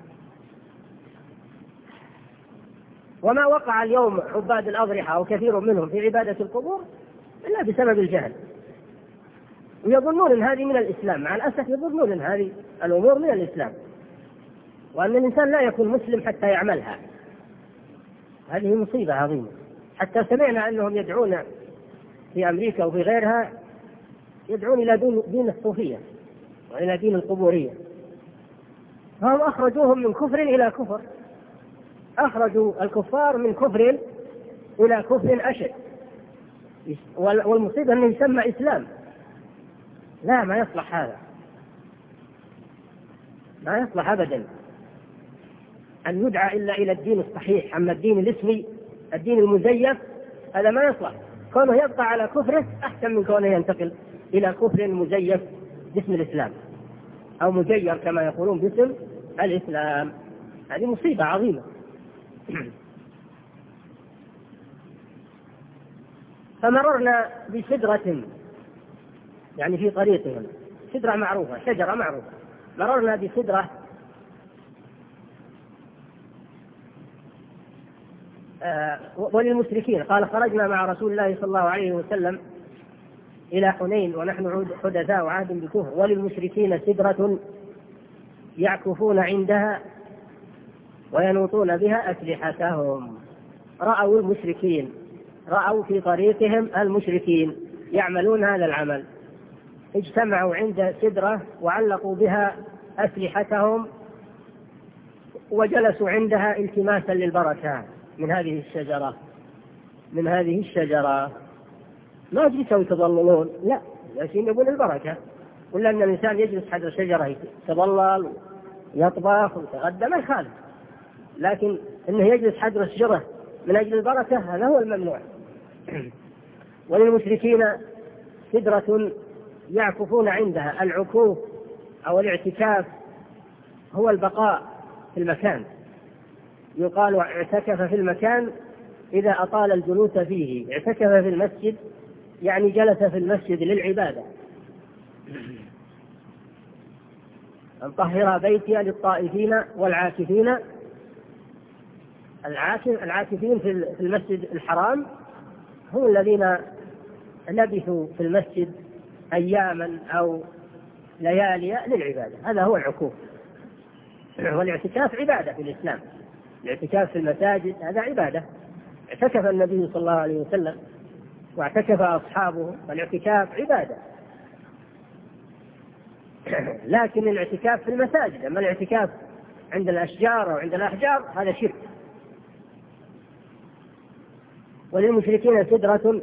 وما وقع اليوم عباد الأضرحة وكثير منهم في عبادة القبور إلا بسبب الجهل، ويظنون أن هذه من الإسلام. مع الأسف يظنون أن هذه الأمور من الإسلام، وأن الإنسان لا يكون مسلم حتى يعملها. هذه مصيبة عظيمة. حتى سمعنا أنهم يدعون في أمريكا وفي غيرها، يدعون إلى دين الصوفية وإلى دين القبورية. هم أخرجوهم من كفر إلى كفر، أخرجوا الكفار من كفر إلى كفر أشد. والمصيبة أنه يسمى إسلام. لا، ما يصلح هذا، ما يصلح أبدا أن يدعى إلا إلى الدين الصحيح. أما الدين الاسمي، الدين المزيف، هذا ما يصلح. كونه يبقى على كفره أحسن من كونه ينتقل إلى كفر مزيف باسم الإسلام، أو مزير كما يقولون باسم الإسلام. هذه مصيبة عظيمة. فمررنا بسدرة، يعني في طريقهم سدرة معروفة، شجرة معروفة. مررنا بسدرة آه وللمشركين. قال خرجنا مع رسول الله صلى الله عليه وسلم إلى حنين ونحن حدثاء عهد بكفر، وللمشركين سدرة يعكفون عندها وينوطون بها أسلحتهم. رأوا المشركين، رأوا في طريقهم المشركين يعملون هذا العمل، اجتمعوا عند سدرة وعلقوا بها أسلحتهم وجلسوا عندها التماسا للبركة من هذه الشجرة من هذه الشجرة ما جلسوا يتضللون، لا، لكن يبون البركة. ولا أن الإنسان يجلس حد الشجرة يتضلل ويطبخ ويتغدى ما يخالف، لكن أنه يجلس حد الشجرة من أجل البركة هذا هو الممنوع. وللمشركين سدرة يعكفون عندها. العكوف أو الاعتكاف هو البقاء في المكان، يقال اعتكف في المكان إذا أطال الجلوس فيه. اعتكف في المسجد يعني جلس في المسجد للعبادة. أن طهر بيتي للطائفين والعاكفين. العاكفين في المسجد الحرام هم الذين لبثوا في المسجد أياما أو ليالي للعبادة، هذا هو العكوف. والاعتكاف عبادة في الإسلام، الاعتكاف في المساجد هذا عبادة. اعتكف النبي صلى الله عليه وسلم واعتكف أصحابه، والاعتكاف عبادة. لكن الاعتكاف في المساجد، أما الاعتكاف عند الأشجار أو عند الأحجار هذا شرك. وللمشركين سدرة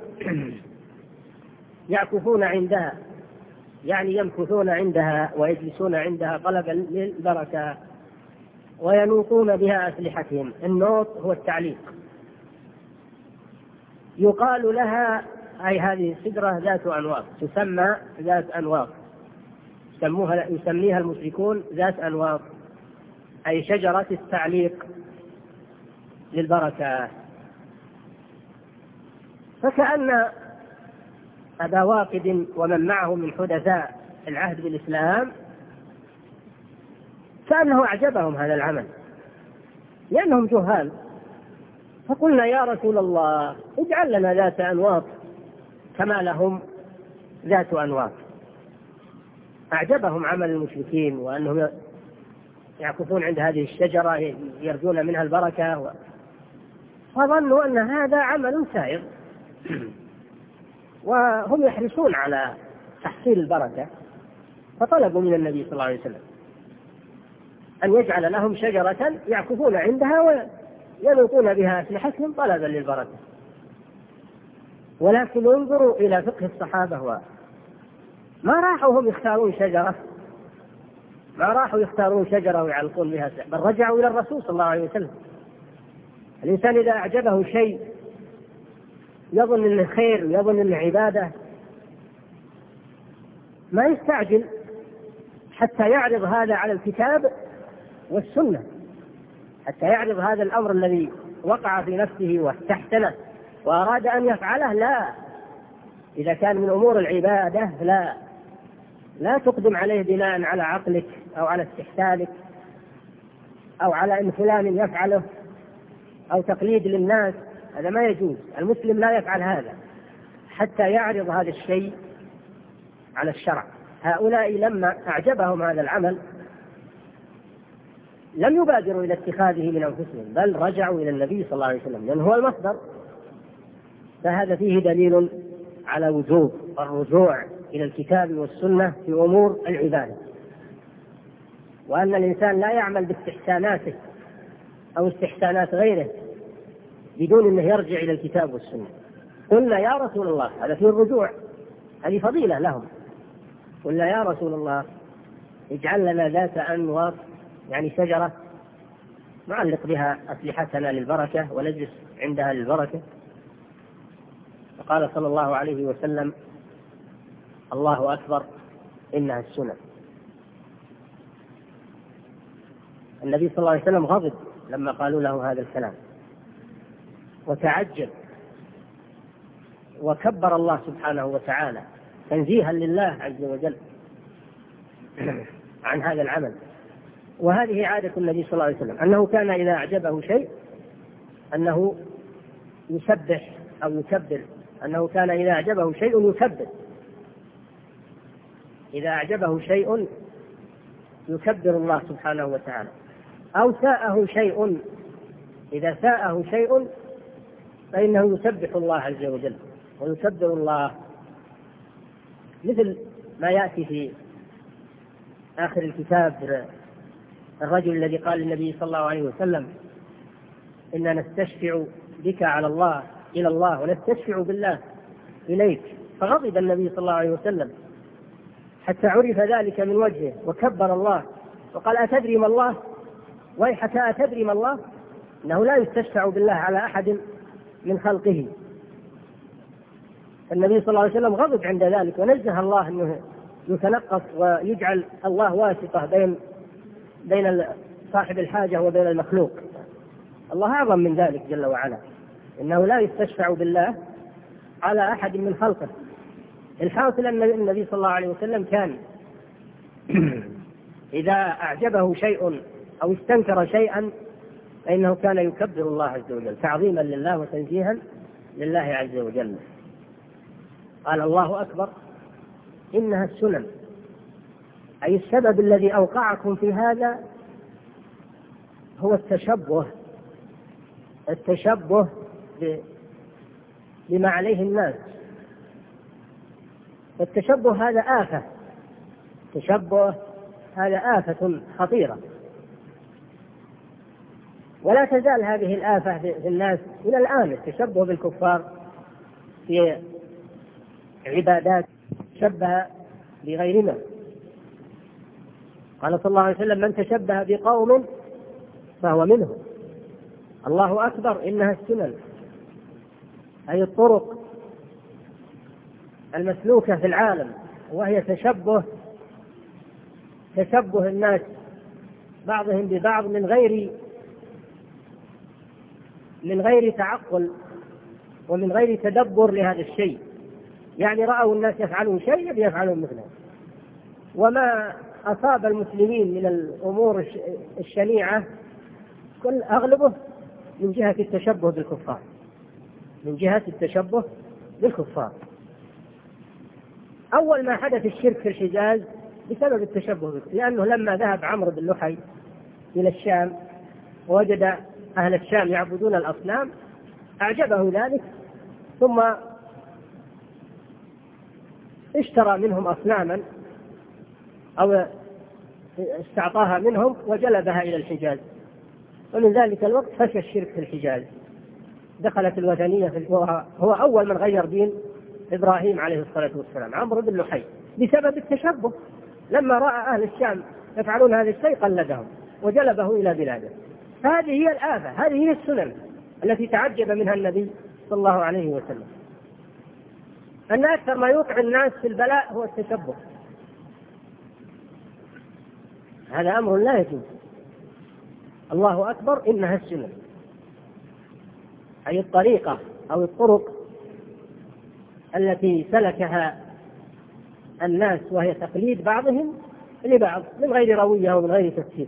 يعكفون عندها يعني يمكثون عندها ويجلسون عندها طلبا للبركة، وينوطون بها أسلحتهم. النوط هو التعليق. يقال لها أي هذه السدرة ذات أنواط، تسمى ذات أنواط، يسموها يسميها المشركون ذات أنواط، أي شجرة التعليق للبركة. فكأن أبا واقد ومن معه من حدثاء العهد بالإسلام كأنه أعجبهم هذا العمل لأنهم جهال، فقلنا يا رسول الله اجعل لنا ذات أنواط كما لهم ذات أنواط. أعجبهم عمل المشركين وأنهم يعكفون عند هذه الشجرة يرجون منها البركة و... فظنوا أن هذا عمل سائغ وهم يحرصون على تحصيل البركة، فطلبوا من النبي صلى الله عليه وسلم أن يجعل لهم شجرة يعكفون عندها وينوطون بها أسلحتهم طلبا للبركة. ولكن انظروا إلى فقه الصحابة، ما راحوا هم يختارون شجرة، ما راحوا يختارون شجرة ويعلقون بها، بل رجعوا إلى الرسول صلى الله عليه وسلم. الإنسان إذا أعجبه شيء يظن أنه خير ويظن أنه عبادة ما يستعجل حتى يعرض هذا على الكتاب والسنة، حتى يعرض هذا الأمر الذي وقع في نفسه واستحسنه وأراد أن يفعله. لا، إذا كان من أمور العبادة لا لا تقدم عليه بناء على عقلك أو على استحسانك أو على أن فلان يفعله أو تقليد للناس، هذا ما يجوز. المسلم لا يفعل هذا حتى يعرض هذا الشيء على الشرع. هؤلاء لما أعجبهم هذا العمل لم يبادروا إلى اتخاذه من أنفسهم، بل رجعوا إلى النبي صلى الله عليه وسلم لأنه هو المصدر. فهذا فيه دليل على وجوب الرجوع إلى الكتاب والسنة في أمور العبادة، وأن الإنسان لا يعمل باستحساناته أو استحسانات غيره بدون أنه يرجع إلى الكتاب والسنة. قلنا يا رسول الله، هذا فيه الرجوع، هذه فضيلة لهم. قلنا يا رسول الله اجعل لنا ذات أنواط، يعني شجرة نعلق بها أسلحتنا للبركة ونجلس عندها للبركة. فقال صلى الله عليه وسلم الله أكبر إنها السنن. النبي صلى الله عليه وسلم غضب لما قالوا له هذا الكلام وتعجب وكبر الله سبحانه وتعالى تنزيها لله عز وجل عن هذا العمل. وهذه عادة النبي صلى الله عليه وسلم أنه كان إذا أعجبه شيء أنه يسبح أو يكبر، أنه كان إذا أعجبه شيء يكبر، إذا أعجبه شيء يكبر الله سبحانه وتعالى. أو ساءه شيء، إذا ساءه شيء فإنه يسبح الله عز وجل ويكبر الله، مثل ما يأتي في آخر الكتاب الرجل الذي قال للنبي صلى الله عليه وسلم إننا نستشفع بك على الله إلى الله ونستشفع بالله إليك، فغضب النبي صلى الله عليه وسلم حتى عرف ذلك من وجهه وكبر الله وقال أتدري ما الله؟ ويحك أتدري ما الله؟ إنه لا يستشفع بالله على أحد من خلقه. النبي صلى الله عليه وسلم غضب عند ذلك ونزه الله أنه يتنقص ويجعل الله واسطة بين بين صاحب الحاجة وبين المخلوق. الله أعظم من ذلك جل وعلا، إنه لا يستشفع بالله على أحد من خلقه. الحاصل أن النبي صلى الله عليه وسلم كان إذا أعجبه شيء أو استنكر شيئا فإنه كان يكبر الله عز وجل تعظيما لله وتنزيها لله عز وجل. قال الله أكبر إنها السنن، أي السبب الذي أوقعكم في هذا هو التشبه التشبه بما عليه الناس. والتشبه هذا آفة، التشبه هذا آفة خطيرة، ولا تزال هذه الآفة في الناس إلى الآن، التشبه بالكفار في عبادات شبه بغيرنا. قال صلى الله عليه وسلم من تشبه بقوم فهو منهم. الله أكبر إنها السنن، أي الطرق المسلوكة في العالم، وهي تشبه تشبه الناس بعضهم ببعض من غير من غير تعقل ومن غير تدبر لهذا الشيء. يعني رأوا الناس يفعلون شيء يفعلون مثله. وما أصاب المسلمين من الأمور الشنيعة كل أغلبه من جهة التشبه بالكفار من جهة التشبه بالكفار. أول ما حدث الشرك في الحجاز بسبب التشبه بالكفار، لأنه لما ذهب عمرو بن لحي إلى الشام ووجد أهل الشام يعبدون الأصنام أعجبه ذلك، ثم اشترى منهم أصناما أو استعطاها منهم وجلبها إلى الحجاز، ومن ذلك الوقت فشى الشرك في الحجاز، دخلت الوثنية في هو أول من غير دين إبراهيم عليه الصلاة والسلام عمرو بن لحي بسبب التشبه. لما رأى أهل الشام يفعلون هذا الشيء قلدهم وجلبه إلى بلاده. هذه هي الآفة، هذه هي السنن التي تعجب منها النبي صلى الله عليه وسلم، أن أكثر ما يوقع الناس في البلاء هو التشبه. هذا أمر لا يجوز. الله أكبر إنها السنن، أي الطريقة أو الطرق التي سلكها الناس، وهي تقليد بعضهم لبعض من غير روية ومن غير تفسير.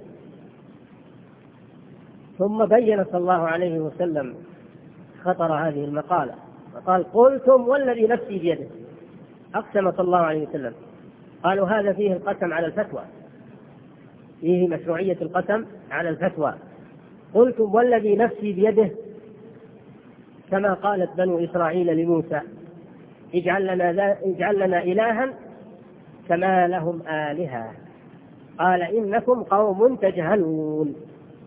ثم بين صلى الله عليه وسلم خطر هذه المقالة وقال قلتم والذي نفسي بيده. أقسم صلى الله عليه وسلم، قالوا هذا فيه القسم على الفتوى، فيه مشروعية القسم على الفتوى. قلتم والذي نفسي بيده كما قالت بنو إسرائيل لموسى اجعل لنا, اجعل لنا إلها كما لهم آلهة قال إنكم قوم تجهلون.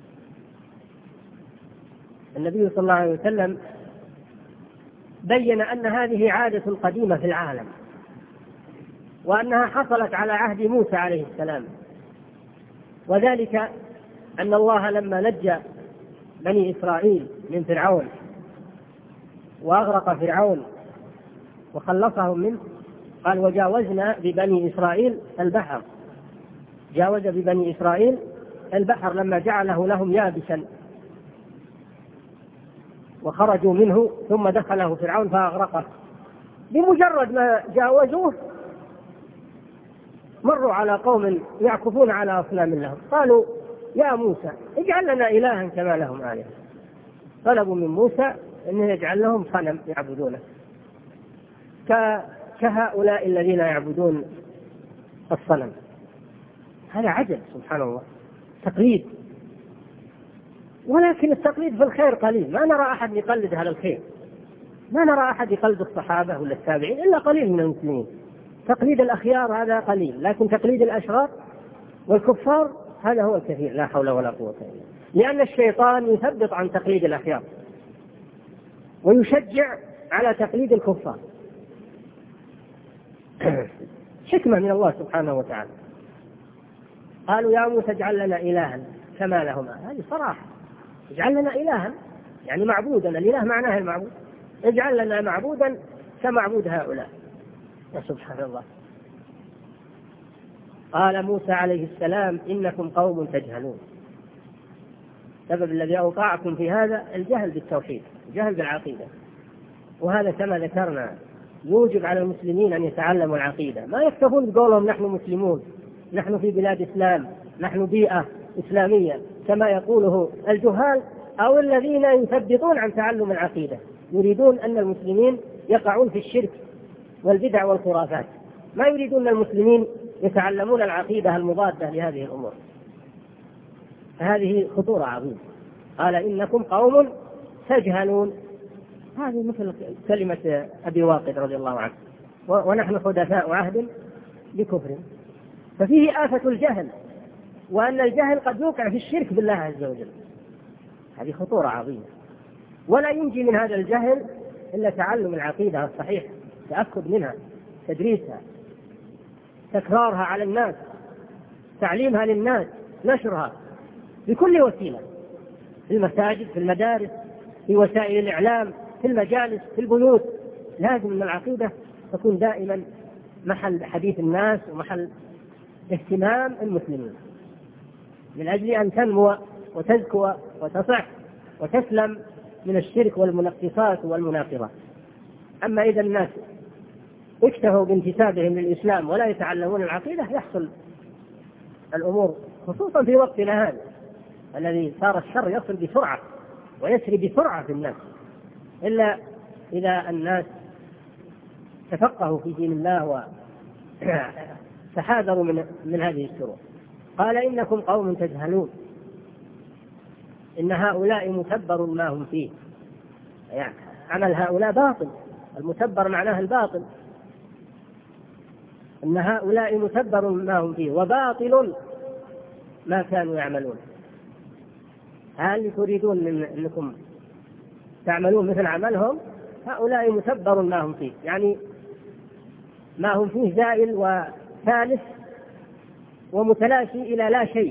النبي صلى الله عليه وسلم بين أن هذه عادة قديمة في العالم، وأنها حصلت على عهد موسى عليه السلام، وذلك أن الله لما نجى بني إسرائيل من فرعون وأغرق فرعون وخلصهم منه قال وجاوزنا ببني إسرائيل البحر، جاوز ببني إسرائيل البحر لما جعله لهم يابسا وخرجوا منه، ثم دخله فرعون فأغرقه. بمجرد ما جاوزوه مروا على قوم يعكفون على أصنام لهم، قالوا يا موسى اجعل لنا إلها كما لهم آلهة. طلبوا من موسى أنه يجعل لهم صنم يعبدونه كهؤلاء الذين يعبدون الصنم. هذا عجب سبحان الله، تقليد. ولكن التقليد في الخير قليل، ما نرى أحد يقلد هذا الخير، ما نرى أحد يقلد الصحابة ولا التابعين إلا قليل من المسلمين. تقليد الأخيار هذا قليل، لكن تقليد الأشرار والكفار هذا هو الكثير، لا حول ولا قوة إلا بالله. لأن الشيطان يثبط عن تقليد الأخيار ويشجع على تقليد الكفار. حكمة من الله سبحانه وتعالى. قالوا يا موسى اجعل لنا إلها كما لهم، هذه صراحة، اجعل لنا إلها يعني معبودا، الإله معناه المعبود، اجعل لنا معبودا كمعبود هؤلاء. يا سبحان الله. قال موسى عليه السلام إنكم قوم تجهلون. السبب الذي أوقعكم في هذا الجهل بالتوحيد، الجهل بالعقيدة، وهذا كما ذكرنا يوجب على المسلمين أن يتعلموا العقيدة. ما يكتفون بقولهم نحن مسلمون، نحن في بلاد إسلام، نحن بيئة إسلامية كما يقوله الجهال أو الذين يثبطون عن تعلم العقيدة، يريدون أن المسلمين يقعون في الشرك والبدع والخرافات، ما يريدون المسلمين يتعلمون العقيدة المضادة لهذه الأمور. فهذه خطورة عظيمة. قال إنكم قوم تجهلون، هذه مثل كلمة أبي واقد رضي الله عنه، ونحن حدثاء عهد بكفر. ففيه آفة الجهل، وأن الجهل قد يوقع في الشرك بالله عز وجل. هذه خطورة عظيمة، ولا ينجي من هذا الجهل إلا تعلم العقيدة الصحيح، تأكد منها، تدريسها، تكرارها على الناس، تعليمها للناس، نشرها بكل وسيلة، في المساجد، في المدارس، في وسائل الإعلام، في المجالس، في البيوت. لازم أن العقيدة تكون دائما محل حديث الناس ومحل اهتمام المسلمين، من أجل أن تنمو وتزكو وتصح وتسلم من الشرك والمنقصات والمناقضات. أما إذا الناس اكتفوا بانتسابهم للإسلام ولا يتعلمون العقيدة يحصل الأمور، خصوصا في وقتنا هذا الذي صار الشر يصل بسرعة ويسري بسرعة في الناس، إلا إذا الناس تفقهوا في دين الله وتحاذروا من, من هذه الشرور. قال إنكم قوم تجهلون إن هؤلاء متبر ما هم فيه، يعني عمل هؤلاء باطل، المتبر معناه الباطل، إن هؤلاء متبر ما هم فيه وباطل ما كانوا يعملون. هل تريدون من أنكم تعملون مثل عملهم؟ هؤلاء متبر ما هم فيه، يعني ما هم فيه زائل وثالث ومتلاشي إلى لا شيء،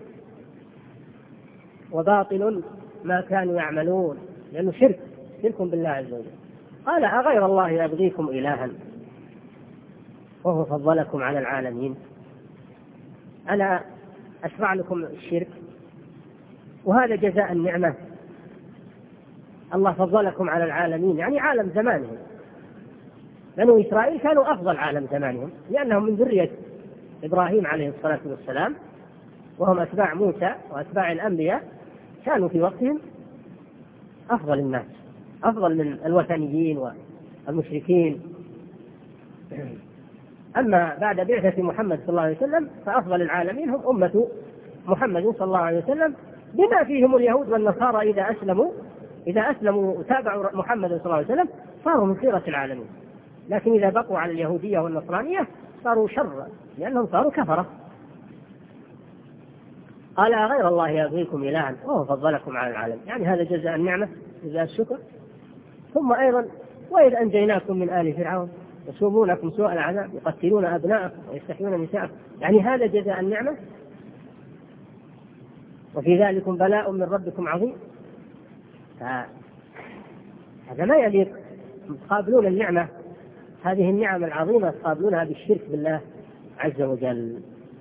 وباطل ما كانوا يعملون، لأنه شرك، شرك بالله عز وجل. قال أغير الله أبغيكم إلها وهو فضلكم على العالمين؟ أنا أشرع لكم الشرك وهذا جزاء النعمة. الله فضلكم على العالمين، يعني عالم زمانهم. بنو إسرائيل كانوا أفضل عالم زمانهم، لأنهم من ذرية إبراهيم عليه الصلاة والسلام، وهم أتباع موسى وأتباع الأنبياء، كانوا في وقتهم أفضل الناس، أفضل من الوثنيين والمشركين. أما بعد بعثة محمد صلى الله عليه وسلم فأفضل العالمين هم أمة محمد صلى الله عليه وسلم، بما فيهم اليهود والنصارى. إذا أسلموا إذا أسلموا وتابعوا محمد صلى الله عليه وسلم صاروا من خيرة العالمين، لكن إذا بقوا على اليهودية والنصرانية صاروا شر، لأنهم صاروا كفرة. قال غير الله يبغيكم إلها وهو فضلكم على العالم، يعني هذا جزاء النعمة، جزاء الشكر. ثم أيضا وإذ أنجيناكم من آل فرعون يسومونكم سوء العذاب يقتلون أبناءكم ويستحيون نساءكم، يعني هذا جزاء النعمة. وفي ذلكم بلاء من ربكم عظيم. هذا ما يليق. تقابلون النعمة، هذه النعم العظيمة تقابلونها بالشرك بالله عز وجل.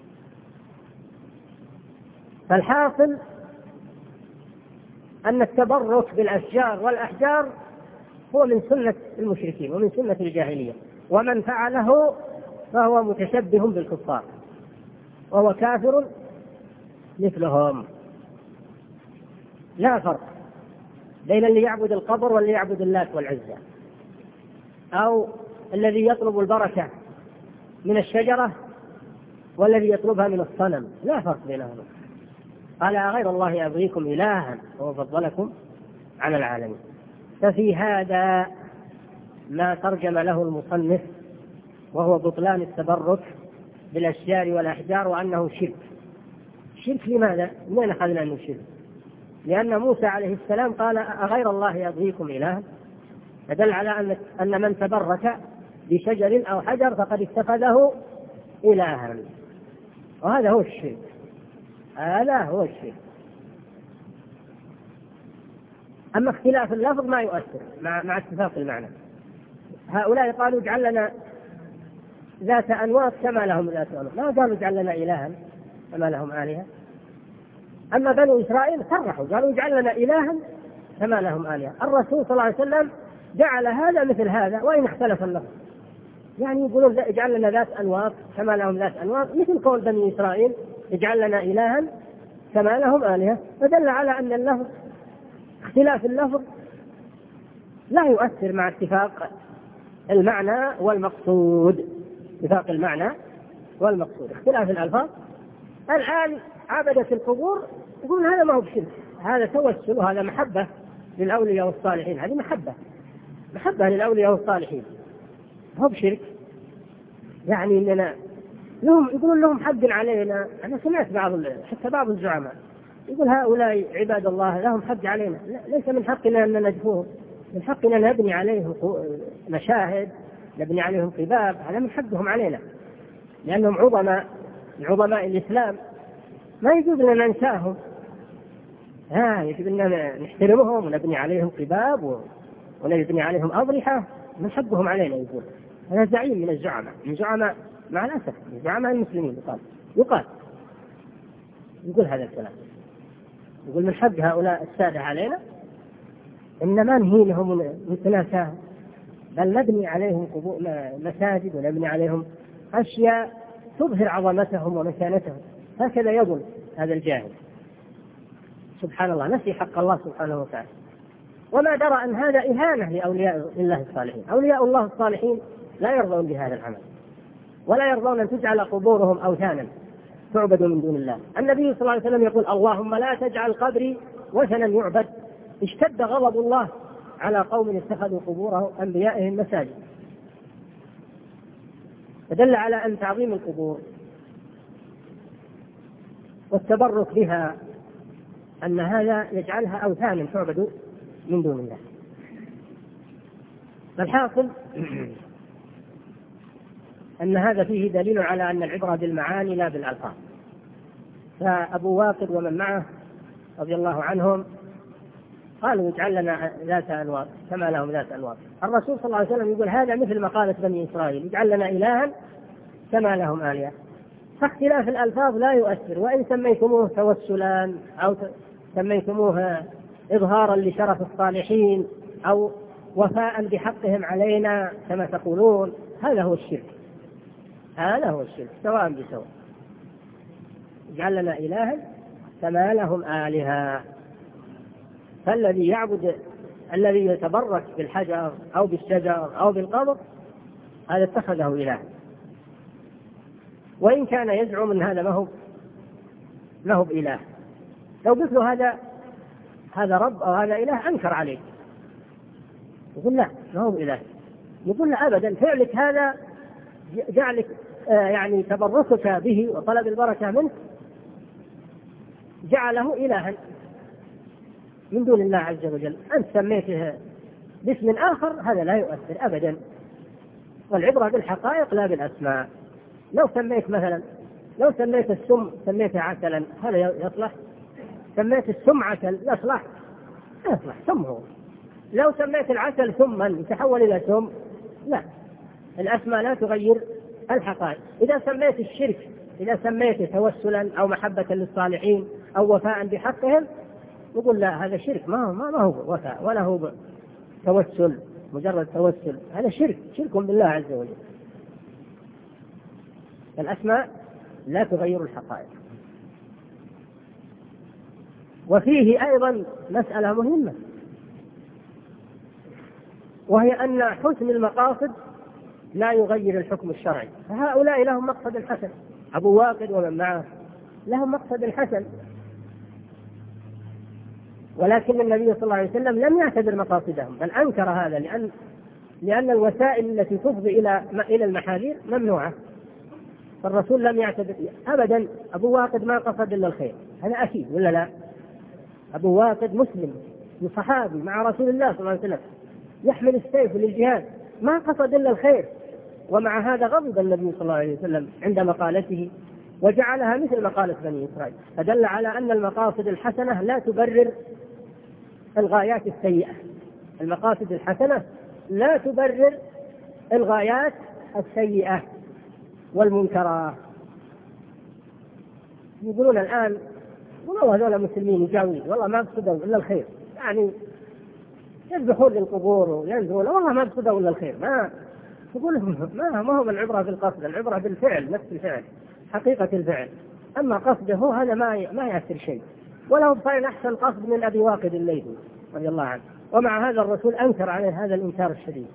فالحاصل أن التبرك بالأشجار والأحجار هو من سنة المشركين ومن سنة الجاهلية، ومن فعله فهو متشبه بالكفار وهو كافر مثلهم. لا فرق بين اللي يعبد القبر واللي يعبد اللات والعزى، أو الذي يطلب البركة من الشجرة والذي يطلبها من الصنم، لا فرق بينهما. قال غير الله أبغيكم إلها وهو فضلكم على العالمين. ففي هذا ما ترجم له المصنف، وهو بطلان التبرك بالأشجار والأحجار وأنه شرك. شرك لماذا؟ من أخذنا أنه شرك؟ لأن موسى عليه السلام قال أغير الله يبغيكم إلها، فدل على أن أن من تبرك بشجر أو حجر فقد اتخذه إلها، وهذا هو الشرك، هذا هو الشرك. أما اختلاف اللفظ ما يؤثر مع, مع اتفاق المعنى. هؤلاء قالوا اجعل لنا ذات أنواط كما لهم ذات أنواط، ما قالوا اجعل لنا إلها كما لهم آلهة. أما بنو إسرائيل صرحوا قالوا اجعل لنا إلها كما لهم آلهة. الرسول صلى الله عليه وسلم جعل هذا مثل هذا وإن اختلف اللفظ، يعني يقولون اجعل لنا ذات أنواط كما لهم ذات أنواط، مثل قول بني إسرائيل اجعل لنا إلها كما لهم آلهة. فدل على أن اللفظ اختلاف اللفظ لا يؤثر مع اتفاق المعنى والمقصود. اتفاق المعنى والمقصود، اختلاف الألفاظ. الآن عبدة القبور يقول هذا ما هو بشرك، هذا توسل وهذا محبة للأولياء والصالحين، هذه محبة محبة للأولياء والصالحين، هو بشرك. يعني إننا لهم يقولون لهم حق علينا. أنا سمعت بعض حتى بعض الزعماء يقول هؤلاء عباد الله لهم حق علينا. ليس من حقنا أن ندفوهم، من حقنا نبني عليهم مشاهد، نبني عليهم قباب، هذا من حقهم علينا لأنهم عظماء عظماء الإسلام، ما يجوز لنا ننساهم. ها يجب أن نحترمهم ونبني عليهم قباب ونبني عليهم أضرحة، من حقهم علينا. يقول هذا زعيم من الزعماء، من زعماء مع الأسف من زعماء المسلمين يقال يقال يقول هذا الكلام، يقول من حق هؤلاء السادة علينا إن ما نهينهم ونتناساهم، بل نبني عليهم مساجد ونبني عليهم أشياء تظهر عظمتهم ومكانتهم. هكذا يظن هذا الجاهل سبحان الله، نسي حق الله سبحانه وتعالى، وما درى أن هذا إهانة لأولياء الله الصالحين. أولياء الله الصالحين لا يرضون بهذا العمل، ولا يرضون أن تجعل قبورهم أوثانا تعبد من دون الله. النبي صلى الله عليه وسلم يقول اللهم لا تجعل قبري وثنا يعبد. اشتد غضب الله على قوم اتخذوا قبور أنبيائهم مساجد. فدل على أن تعظيم القبور والتبرك بها أن هذا يجعلها أوثانا تعبد من دون الله. فالحاصل أن هذا فيه دليل على أن العبرة بالمعاني لا بالألفاظ. فأبو واقد ومن معه رضي الله عنهم قالوا اجعل لنا ذات أنواط كما لهم ذات أنواط. الرسول صلى الله عليه وسلم يقول هذا مثل ما قالت بني إسرائيل اجعل لنا إلها كما لهم آلهة. فاختلاف الألفاظ لا يؤثر، وإن سميتموه توسلا أو سميتموه إظهارا لشرف الصالحين أو وفاء بحقهم علينا كما تقولون، هذا هو الشرك، هذا هو الشرك سواء بسواء. اجعل لنا إلها كما لهم آلهة. فالذي يعبد الذي يتبرك بالحجر أو بالشجر أو بالقبر هذا اتخذه إله، وإن كان يزعم أن هذا ما هو ما هو بإله. لو قلت له هذا هذا رب أو هذا إله أنكر عليك، يقول لا ما هو بإله. يقول لا أبدا، فعلك هذا جعلك آه يعني تبركك به وطلب البركة منه جعله إلها من دون الله عز وجل. أنت سميته باسم آخر هذا لا يؤثر أبدا، والعبرة بالحقائق لا بالأسماء. لو سميت مثلا لو سميت السم سميته عسلا هذا يصلح؟ سميت السم عسل يصلح؟ لا يصلح، سم هو. لو سميت العسل ثما يتحول إلى سم؟ لا، الأسماء لا تغير الحقائق. إذا سميت الشرك إذا سميته توسلا أو محبة للصالحين أو وفاء بحقهم يقول لا هذا شرك، ما هو ما هو وفاء ولا هو توسل، مجرد توسل، هذا شرك شرك بالله عز وجل. الأسماء لا تغير الحقائق. وفيه أيضا مسألة مهمة، وهي أن حسن المقاصد لا يغير الحكم الشرعي. فهؤلاء لهم مقصد حسن، أبو واقد ومن معه لهم مقصد حسن، ولكن النبي صلى الله عليه وسلم لم يعتبر مقاصدهم بل أنكر هذا، لأن لأن الوسائل التي تفضي إلى إلى المحاذير ممنوعة. فالرسول لم يعتبر أبدا. أبو واقد ما قصد إلا الخير، هذا أكيد ولا لا؟ أبو واقد مسلم صحابي مع رسول الله صلى الله عليه وسلم يحمل السيف للجهاد، ما قصد إلا الخير، ومع هذا غضب النبي صلى الله عليه وسلم عند مقالته وجعلها مثل مقالة بني إسرائيل. فدل على أن المقاصد الحسنة لا تبرر الغايات السيئة. المقاصد الحسنة لا تبرر الغايات السيئة والمنكرات. يقولون الآن والله هذول مسلمين يجاوين والله ما بصدوا إلا الخير، يعني يذبحون للقبور وينزلون والله ما بصدوا إلا الخير. ما يقول ما ما هو العبرة بالقصد، العبرة بالفعل، نفس الفعل، حقيقة الفعل. أما قصده هذا ما ما يأثر شيء، وله بصير أحسن قصد من أبي واقد الليثي رضي الله عنه، ومع هذا الرسول أنكر عليه هذا الإنكار الشديد.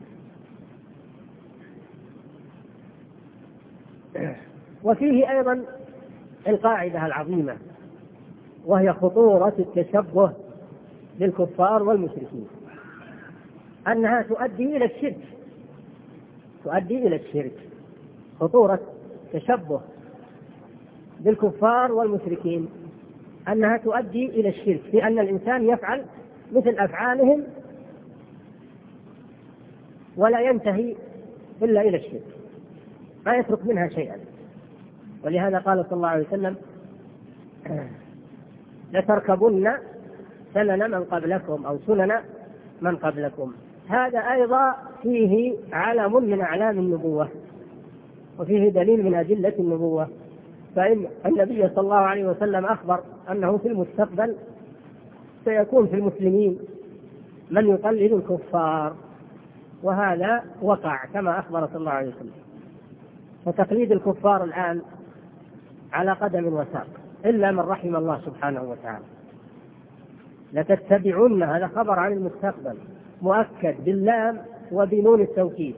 وفيه أيضا القاعدة العظيمة وهي خطورة التشبه بالكفار والمشركين، أنها تؤدي إلى الشرك، تؤدي إلى الشرك. خطورة التشبه بالكفار والمشركين أنها تؤدي إلى الشرك، في أن الإنسان يفعل مثل أفعالهم ولا ينتهي إلا إلى الشرك، ما يترك منها شيئا. ولهذا قال صلى الله عليه وسلم لتركبن سنن من قبلكم أو سنن من قبلكم. هذا أيضا فيه علم من أعلام النبوة، وفيه دليل من أدلة النبوة. فإن النبي صلى الله عليه وسلم أخبر أنه في المستقبل سيكون في المسلمين من يقلد الكفار، وهذا وقع كما أخبر صلى الله عليه وسلم. فتقليد الكفار الآن على قدم وساق إلا من رحم الله سبحانه وتعالى. لتتبعن، هذا خبر عن المستقبل مؤكد باللام وبنون التوكيد.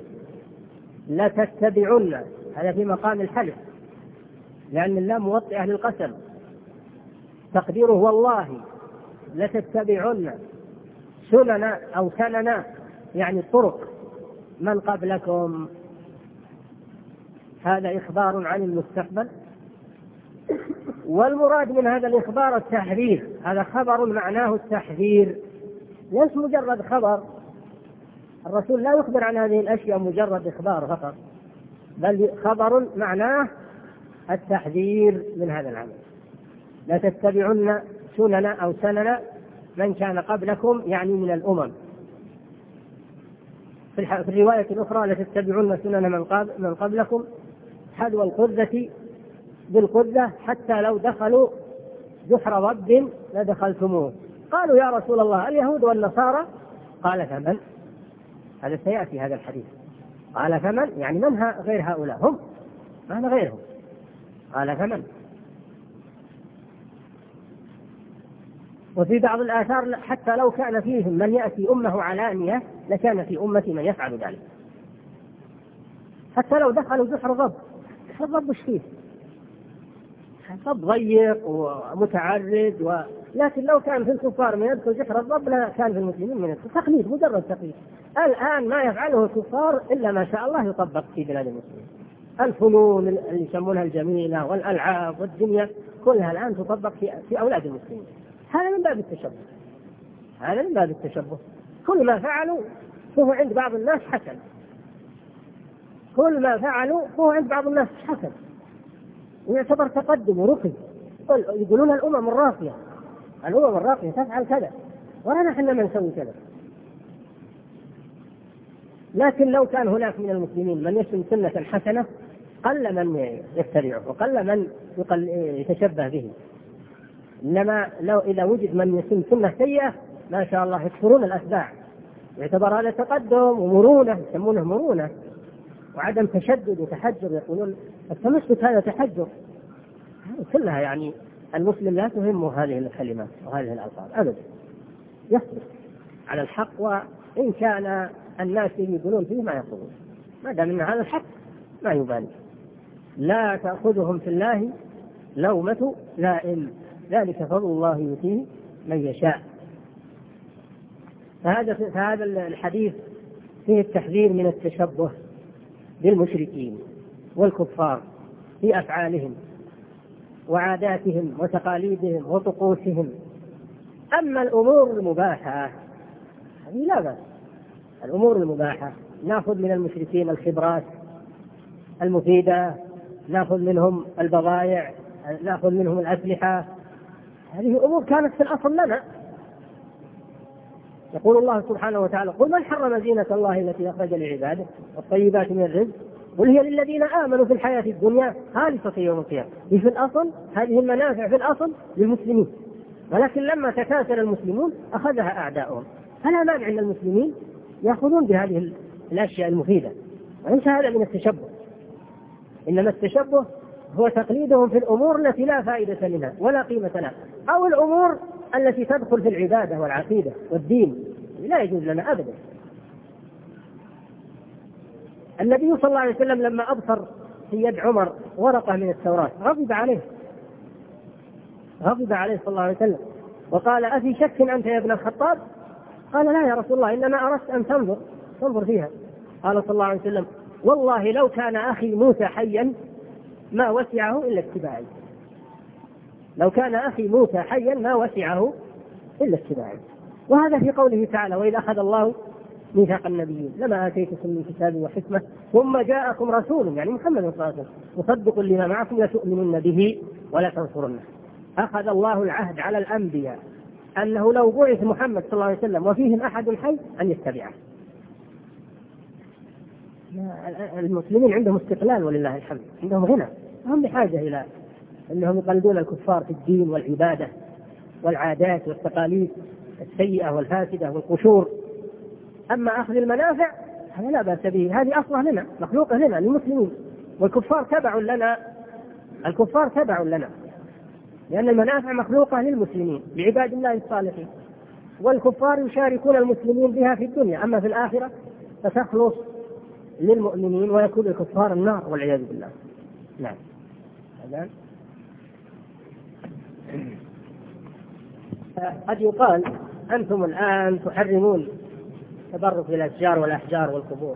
لتتبعن هذا في مقام الحلف، لأن اللام موطئة للقسم، تقديره والله لتتبعن سنن أو سنن يعني الطرق من قبلكم. هذا إخبار عن المستقبل، والمراد من هذا الإخبار التحذير. هذا خبر معناه التحذير، ليس مجرد خبر. الرسول لا يخبر عن هذه الأشياء مجرد إخبار فقط، بل خبر معناه التحذير من هذا العمل. لا تتبعن سنن أو سنن من كان قبلكم، يعني من الأمم. في الرواية الأخرى لا تتبعن سنن من قبلكم حذو القذة بالقذة حتى لو دخلوا جحر ضب لدخلتموه. قالوا يا رسول الله اليهود والنصارى؟ قال فمن؟ هذا سيأتي هذا الحديث. قال فمن يعني من غير هؤلاء؟ هم ما أنا غيرهم. قال فمن؟ وفي بعض الآثار حتى لو كان فيهم من يأتي أمه علانية لكان في أمة من يفعل ذلك، حتى لو دخلوا جحر ضب. جحر ضب وش فيه؟ ضب ضيق ومتعرج و... لكن لو كان في الكفار من يدخل جحر الضب لا كان في المسلمين من يدخل. تقليد، مجرد تقليد. الآن ما يفعله الكفار إلا ما شاء الله يطبق في بلاد المسلمين. الفنون اللي يسمونها الجميلة والألعاب والدنيا كلها الآن تطبق في, في أولاد المسلمين. هذا من باب التشبه، هذا من باب التشبه. كل ما فعلوا فهو عند بعض الناس حسن، كل ما فعلوا فهو عند بعض الناس حسن ويعتبر تقدم ورقي. يقولون الأمم الراقية، الأمم الراقية تفعل كذا ولا نحن ما نسوي كذا. لكن لو كان هناك من المسلمين من يسن سنة حسنة قل من يتبعه وقل من يتشبه به. إنما لو إذا وجد من يسن سنة سيئة ما شاء الله يكثرون الأتباع، يعتبر هذا تقدم ومرونة، يسمونه مرونة وعدم تشدد وتحجر. يقولون التمسك هذا تحجر. كلها يعني المسلم لا تهمه هذه الكلمات وهذه الألفاظ أبدا، يثبت على الحق وإن كان الناس يقولون فيه ما يقولون، ما دام ان هذا الحق ما يبالي. لا تأخذهم في الله لومة لائم، ذلك فضل الله يؤتيه من يشاء. فهذا فهذا الحديث فيه التحذير من التشبه بالمشركين والكفار في أفعالهم وعاداتهم وتقاليدهم وطقوسهم. أما الأمور المباحة هذه لا بأس. الأمور المباحة نأخذ من المشركين الخبرات المفيدة، نأخذ منهم البضائع، نأخذ منهم الأسلحة. هذه أمور كانت في الأصل لنا، يقول الله سبحانه وتعالى: قل من حرم زينة الله التي أخرج لعباده والطيبات من الرزق قل هي للذين آمنوا في الحياة الدنيا خالصة يوم القيامة. في الأصل هذه المنافع في الأصل للمسلمين، ولكن لما تكاثر المسلمون أخذها أعداؤهم، فلا مانع أن المسلمين يأخذون بهذه الأشياء المفيدة، وليس هذا من التشبه، إنما التشبه هو تقليدهم في الأمور التي لا فائدة منها ولا قيمة لها، أو الأمور التي تدخل في العبادة والعقيدة والدين، لا يجوز لنا أبدا. النبي صلى الله عليه وسلم لما أبصر في يد عمر ورقة من التوراة غضب عليه غضب عليه صلى الله عليه وسلم وقال: أفي شك أنت يا ابن الخطاب؟ قال: لا يا رسول الله، إنما أردت أن تنظر تنظر فيها. قال صلى الله عليه وسلم: والله لو كان أخي موسى حيا ما وسعه إلا اتباعي. لو كان أخي موسى حيا ما وسعه إلا اتباعي. وهذا في قوله تعالى: وإذا أخذ الله ميثاق النبيين لما آتيتكم من كتاب وحكمة ثم جاءكم رسول، يعني محمد صلى الله عليه وسلم، مصدق لما معكم لتؤمنن به ولا تنصرنه. أخذ الله العهد على الأنبياء أنه لو بعث محمد صلى الله عليه وسلم وفيهم أحد حي أن يتبعه. المسلمين عندهم استقلال ولله الحمد، عندهم غنى، هم بحاجة إلى أنهم يقلدون الكفار في الدين والعبادة والعادات والتقاليد السيئة والفاسدة والقشور. أما أخذ المنافع هذا لا بأس به، هذه أصلها لنا، مخلوقة لنا للمسلمين، والكفار تبع لنا الكفار تبع لنا لأن المنافع مخلوقة للمسلمين لعباد الله الصالحين، والكفار يشاركون المسلمين بها في الدنيا، أما في الآخرة فتخلص للمؤمنين ويكون الكفار النار والعياذ بالله. نعم. قد يقال: أنتم الآن تحرمون التبرك بالأشجار والأحجار والقبور،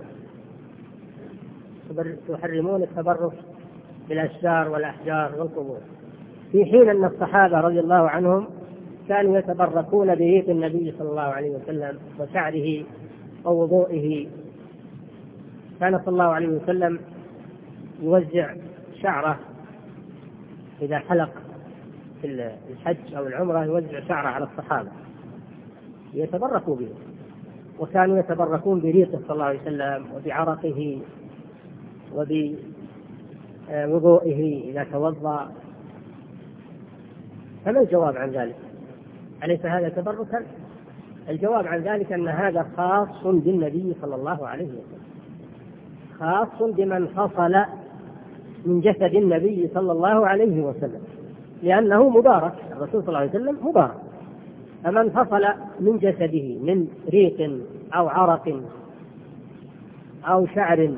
تحرمون التبرك بالأشجار والأحجار والقبور، في حين أن الصحابة رضي الله عنهم كانوا يتبركون بريق النبي صلى الله عليه وسلم وشعره ووضوئه. كان صلى الله عليه وسلم يوزع شعره إذا حلق في الحج أو العمرة، يوزع شعره على الصحابة يتبركوا به، وكانوا يتبركون بريقه صلى الله عليه وسلم وبعرقه وبوضوئه إذا توضأ. فما الجواب عن ذلك؟ أليس هذا تبركا؟ الجواب عن ذلك أن هذا خاص بالنبي صلى الله عليه وسلم، خاص بمن فصل من جسد النبي صلى الله عليه وسلم، لأنه مبارك، الرسول صلى الله عليه وسلم مبارك. فمن فصل من جسده من ريق أو عرق أو شعر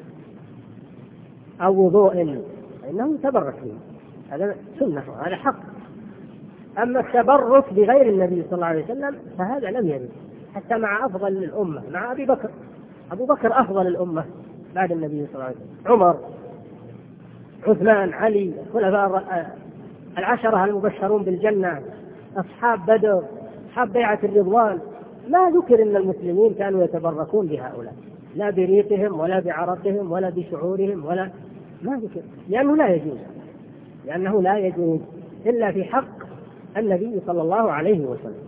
أو وضوء فإنه يتبرك به، هذا سنة، هذا حق. أما التبرك بغير النبي صلى الله عليه وسلم فهذا لم يرد، حتى مع أفضل الأمة، مع أبي بكر. أبو بكر أفضل الأمة بعد النبي صلى الله عليه وسلم، عمر، عثمان، علي، الخلفاء العشرة المبشرون بالجنة، أصحاب بدر، أصحاب بيعة الرضوان، ما ذكر أن المسلمين كانوا يتبركون بهؤلاء، لا بريقهم ولا بعرقهم ولا بشعورهم، ولا ما ذكر، لأنه لا يجوز، لأنه لا يجوز إلا في حق النبي صلى الله عليه وسلم.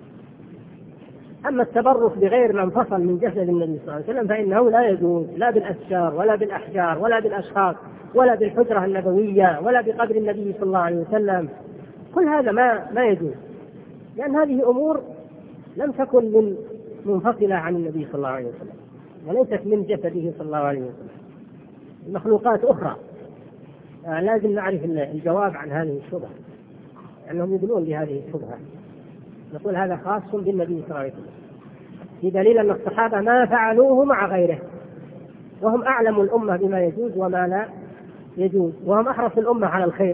أما التبرك بغير من فصل من جسد النبي صلى الله عليه وسلم فإنه لا يجوز، لا بالأشجار ولا بالأحجار ولا بالأشخاص ولا بالحجرة النبوية ولا بقبر النبي صلى الله عليه وسلم، كل هذا ما ما يجوز، لأن هذه أمور لم تكن من منفصلة عن النبي صلى الله عليه وسلم وليست من جسده صلى الله عليه وسلم، المخلوقات أخرى. آه لازم نعرف الجواب عن هذه الشبهة، لأنهم يدلون بهذه الشبهة. نقول هذا خاص بالنبي صلى الله عليه وسلم، في دليل أن الصحابة ما فعلوه مع غيره، وهم أعلم الأمة بما يجوز وما لا يجوز، وهم أحرص الأمة على الخير.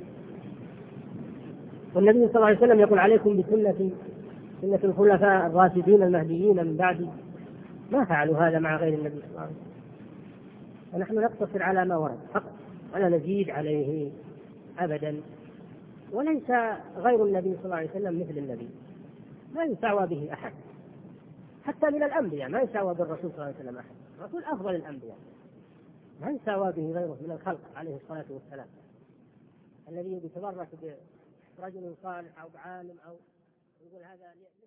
والنبي صلى الله عليه وسلم يقول: عليكم بسنتي سنة الخلفاء الراشدين المهديين من بعدي. ما فعلوا هذا مع غير النبي صلى الله عليه وسلم، ونحن نقتصر على ما ورد فقط ولا نزيد عليه أبدا. وليس غير النبي صلى الله عليه وسلم مثل النبي، ما يساوى به أحد، حتى من الأنبياء ما يساوى بالرسول صلى الله عليه وسلم أحد. الرسول أفضل الأنبياء، ما يساوى به غيره من الخلق عليه الصلاة والسلام، الذي يتبرك برجل صالح أو بعالم أو يقول هذا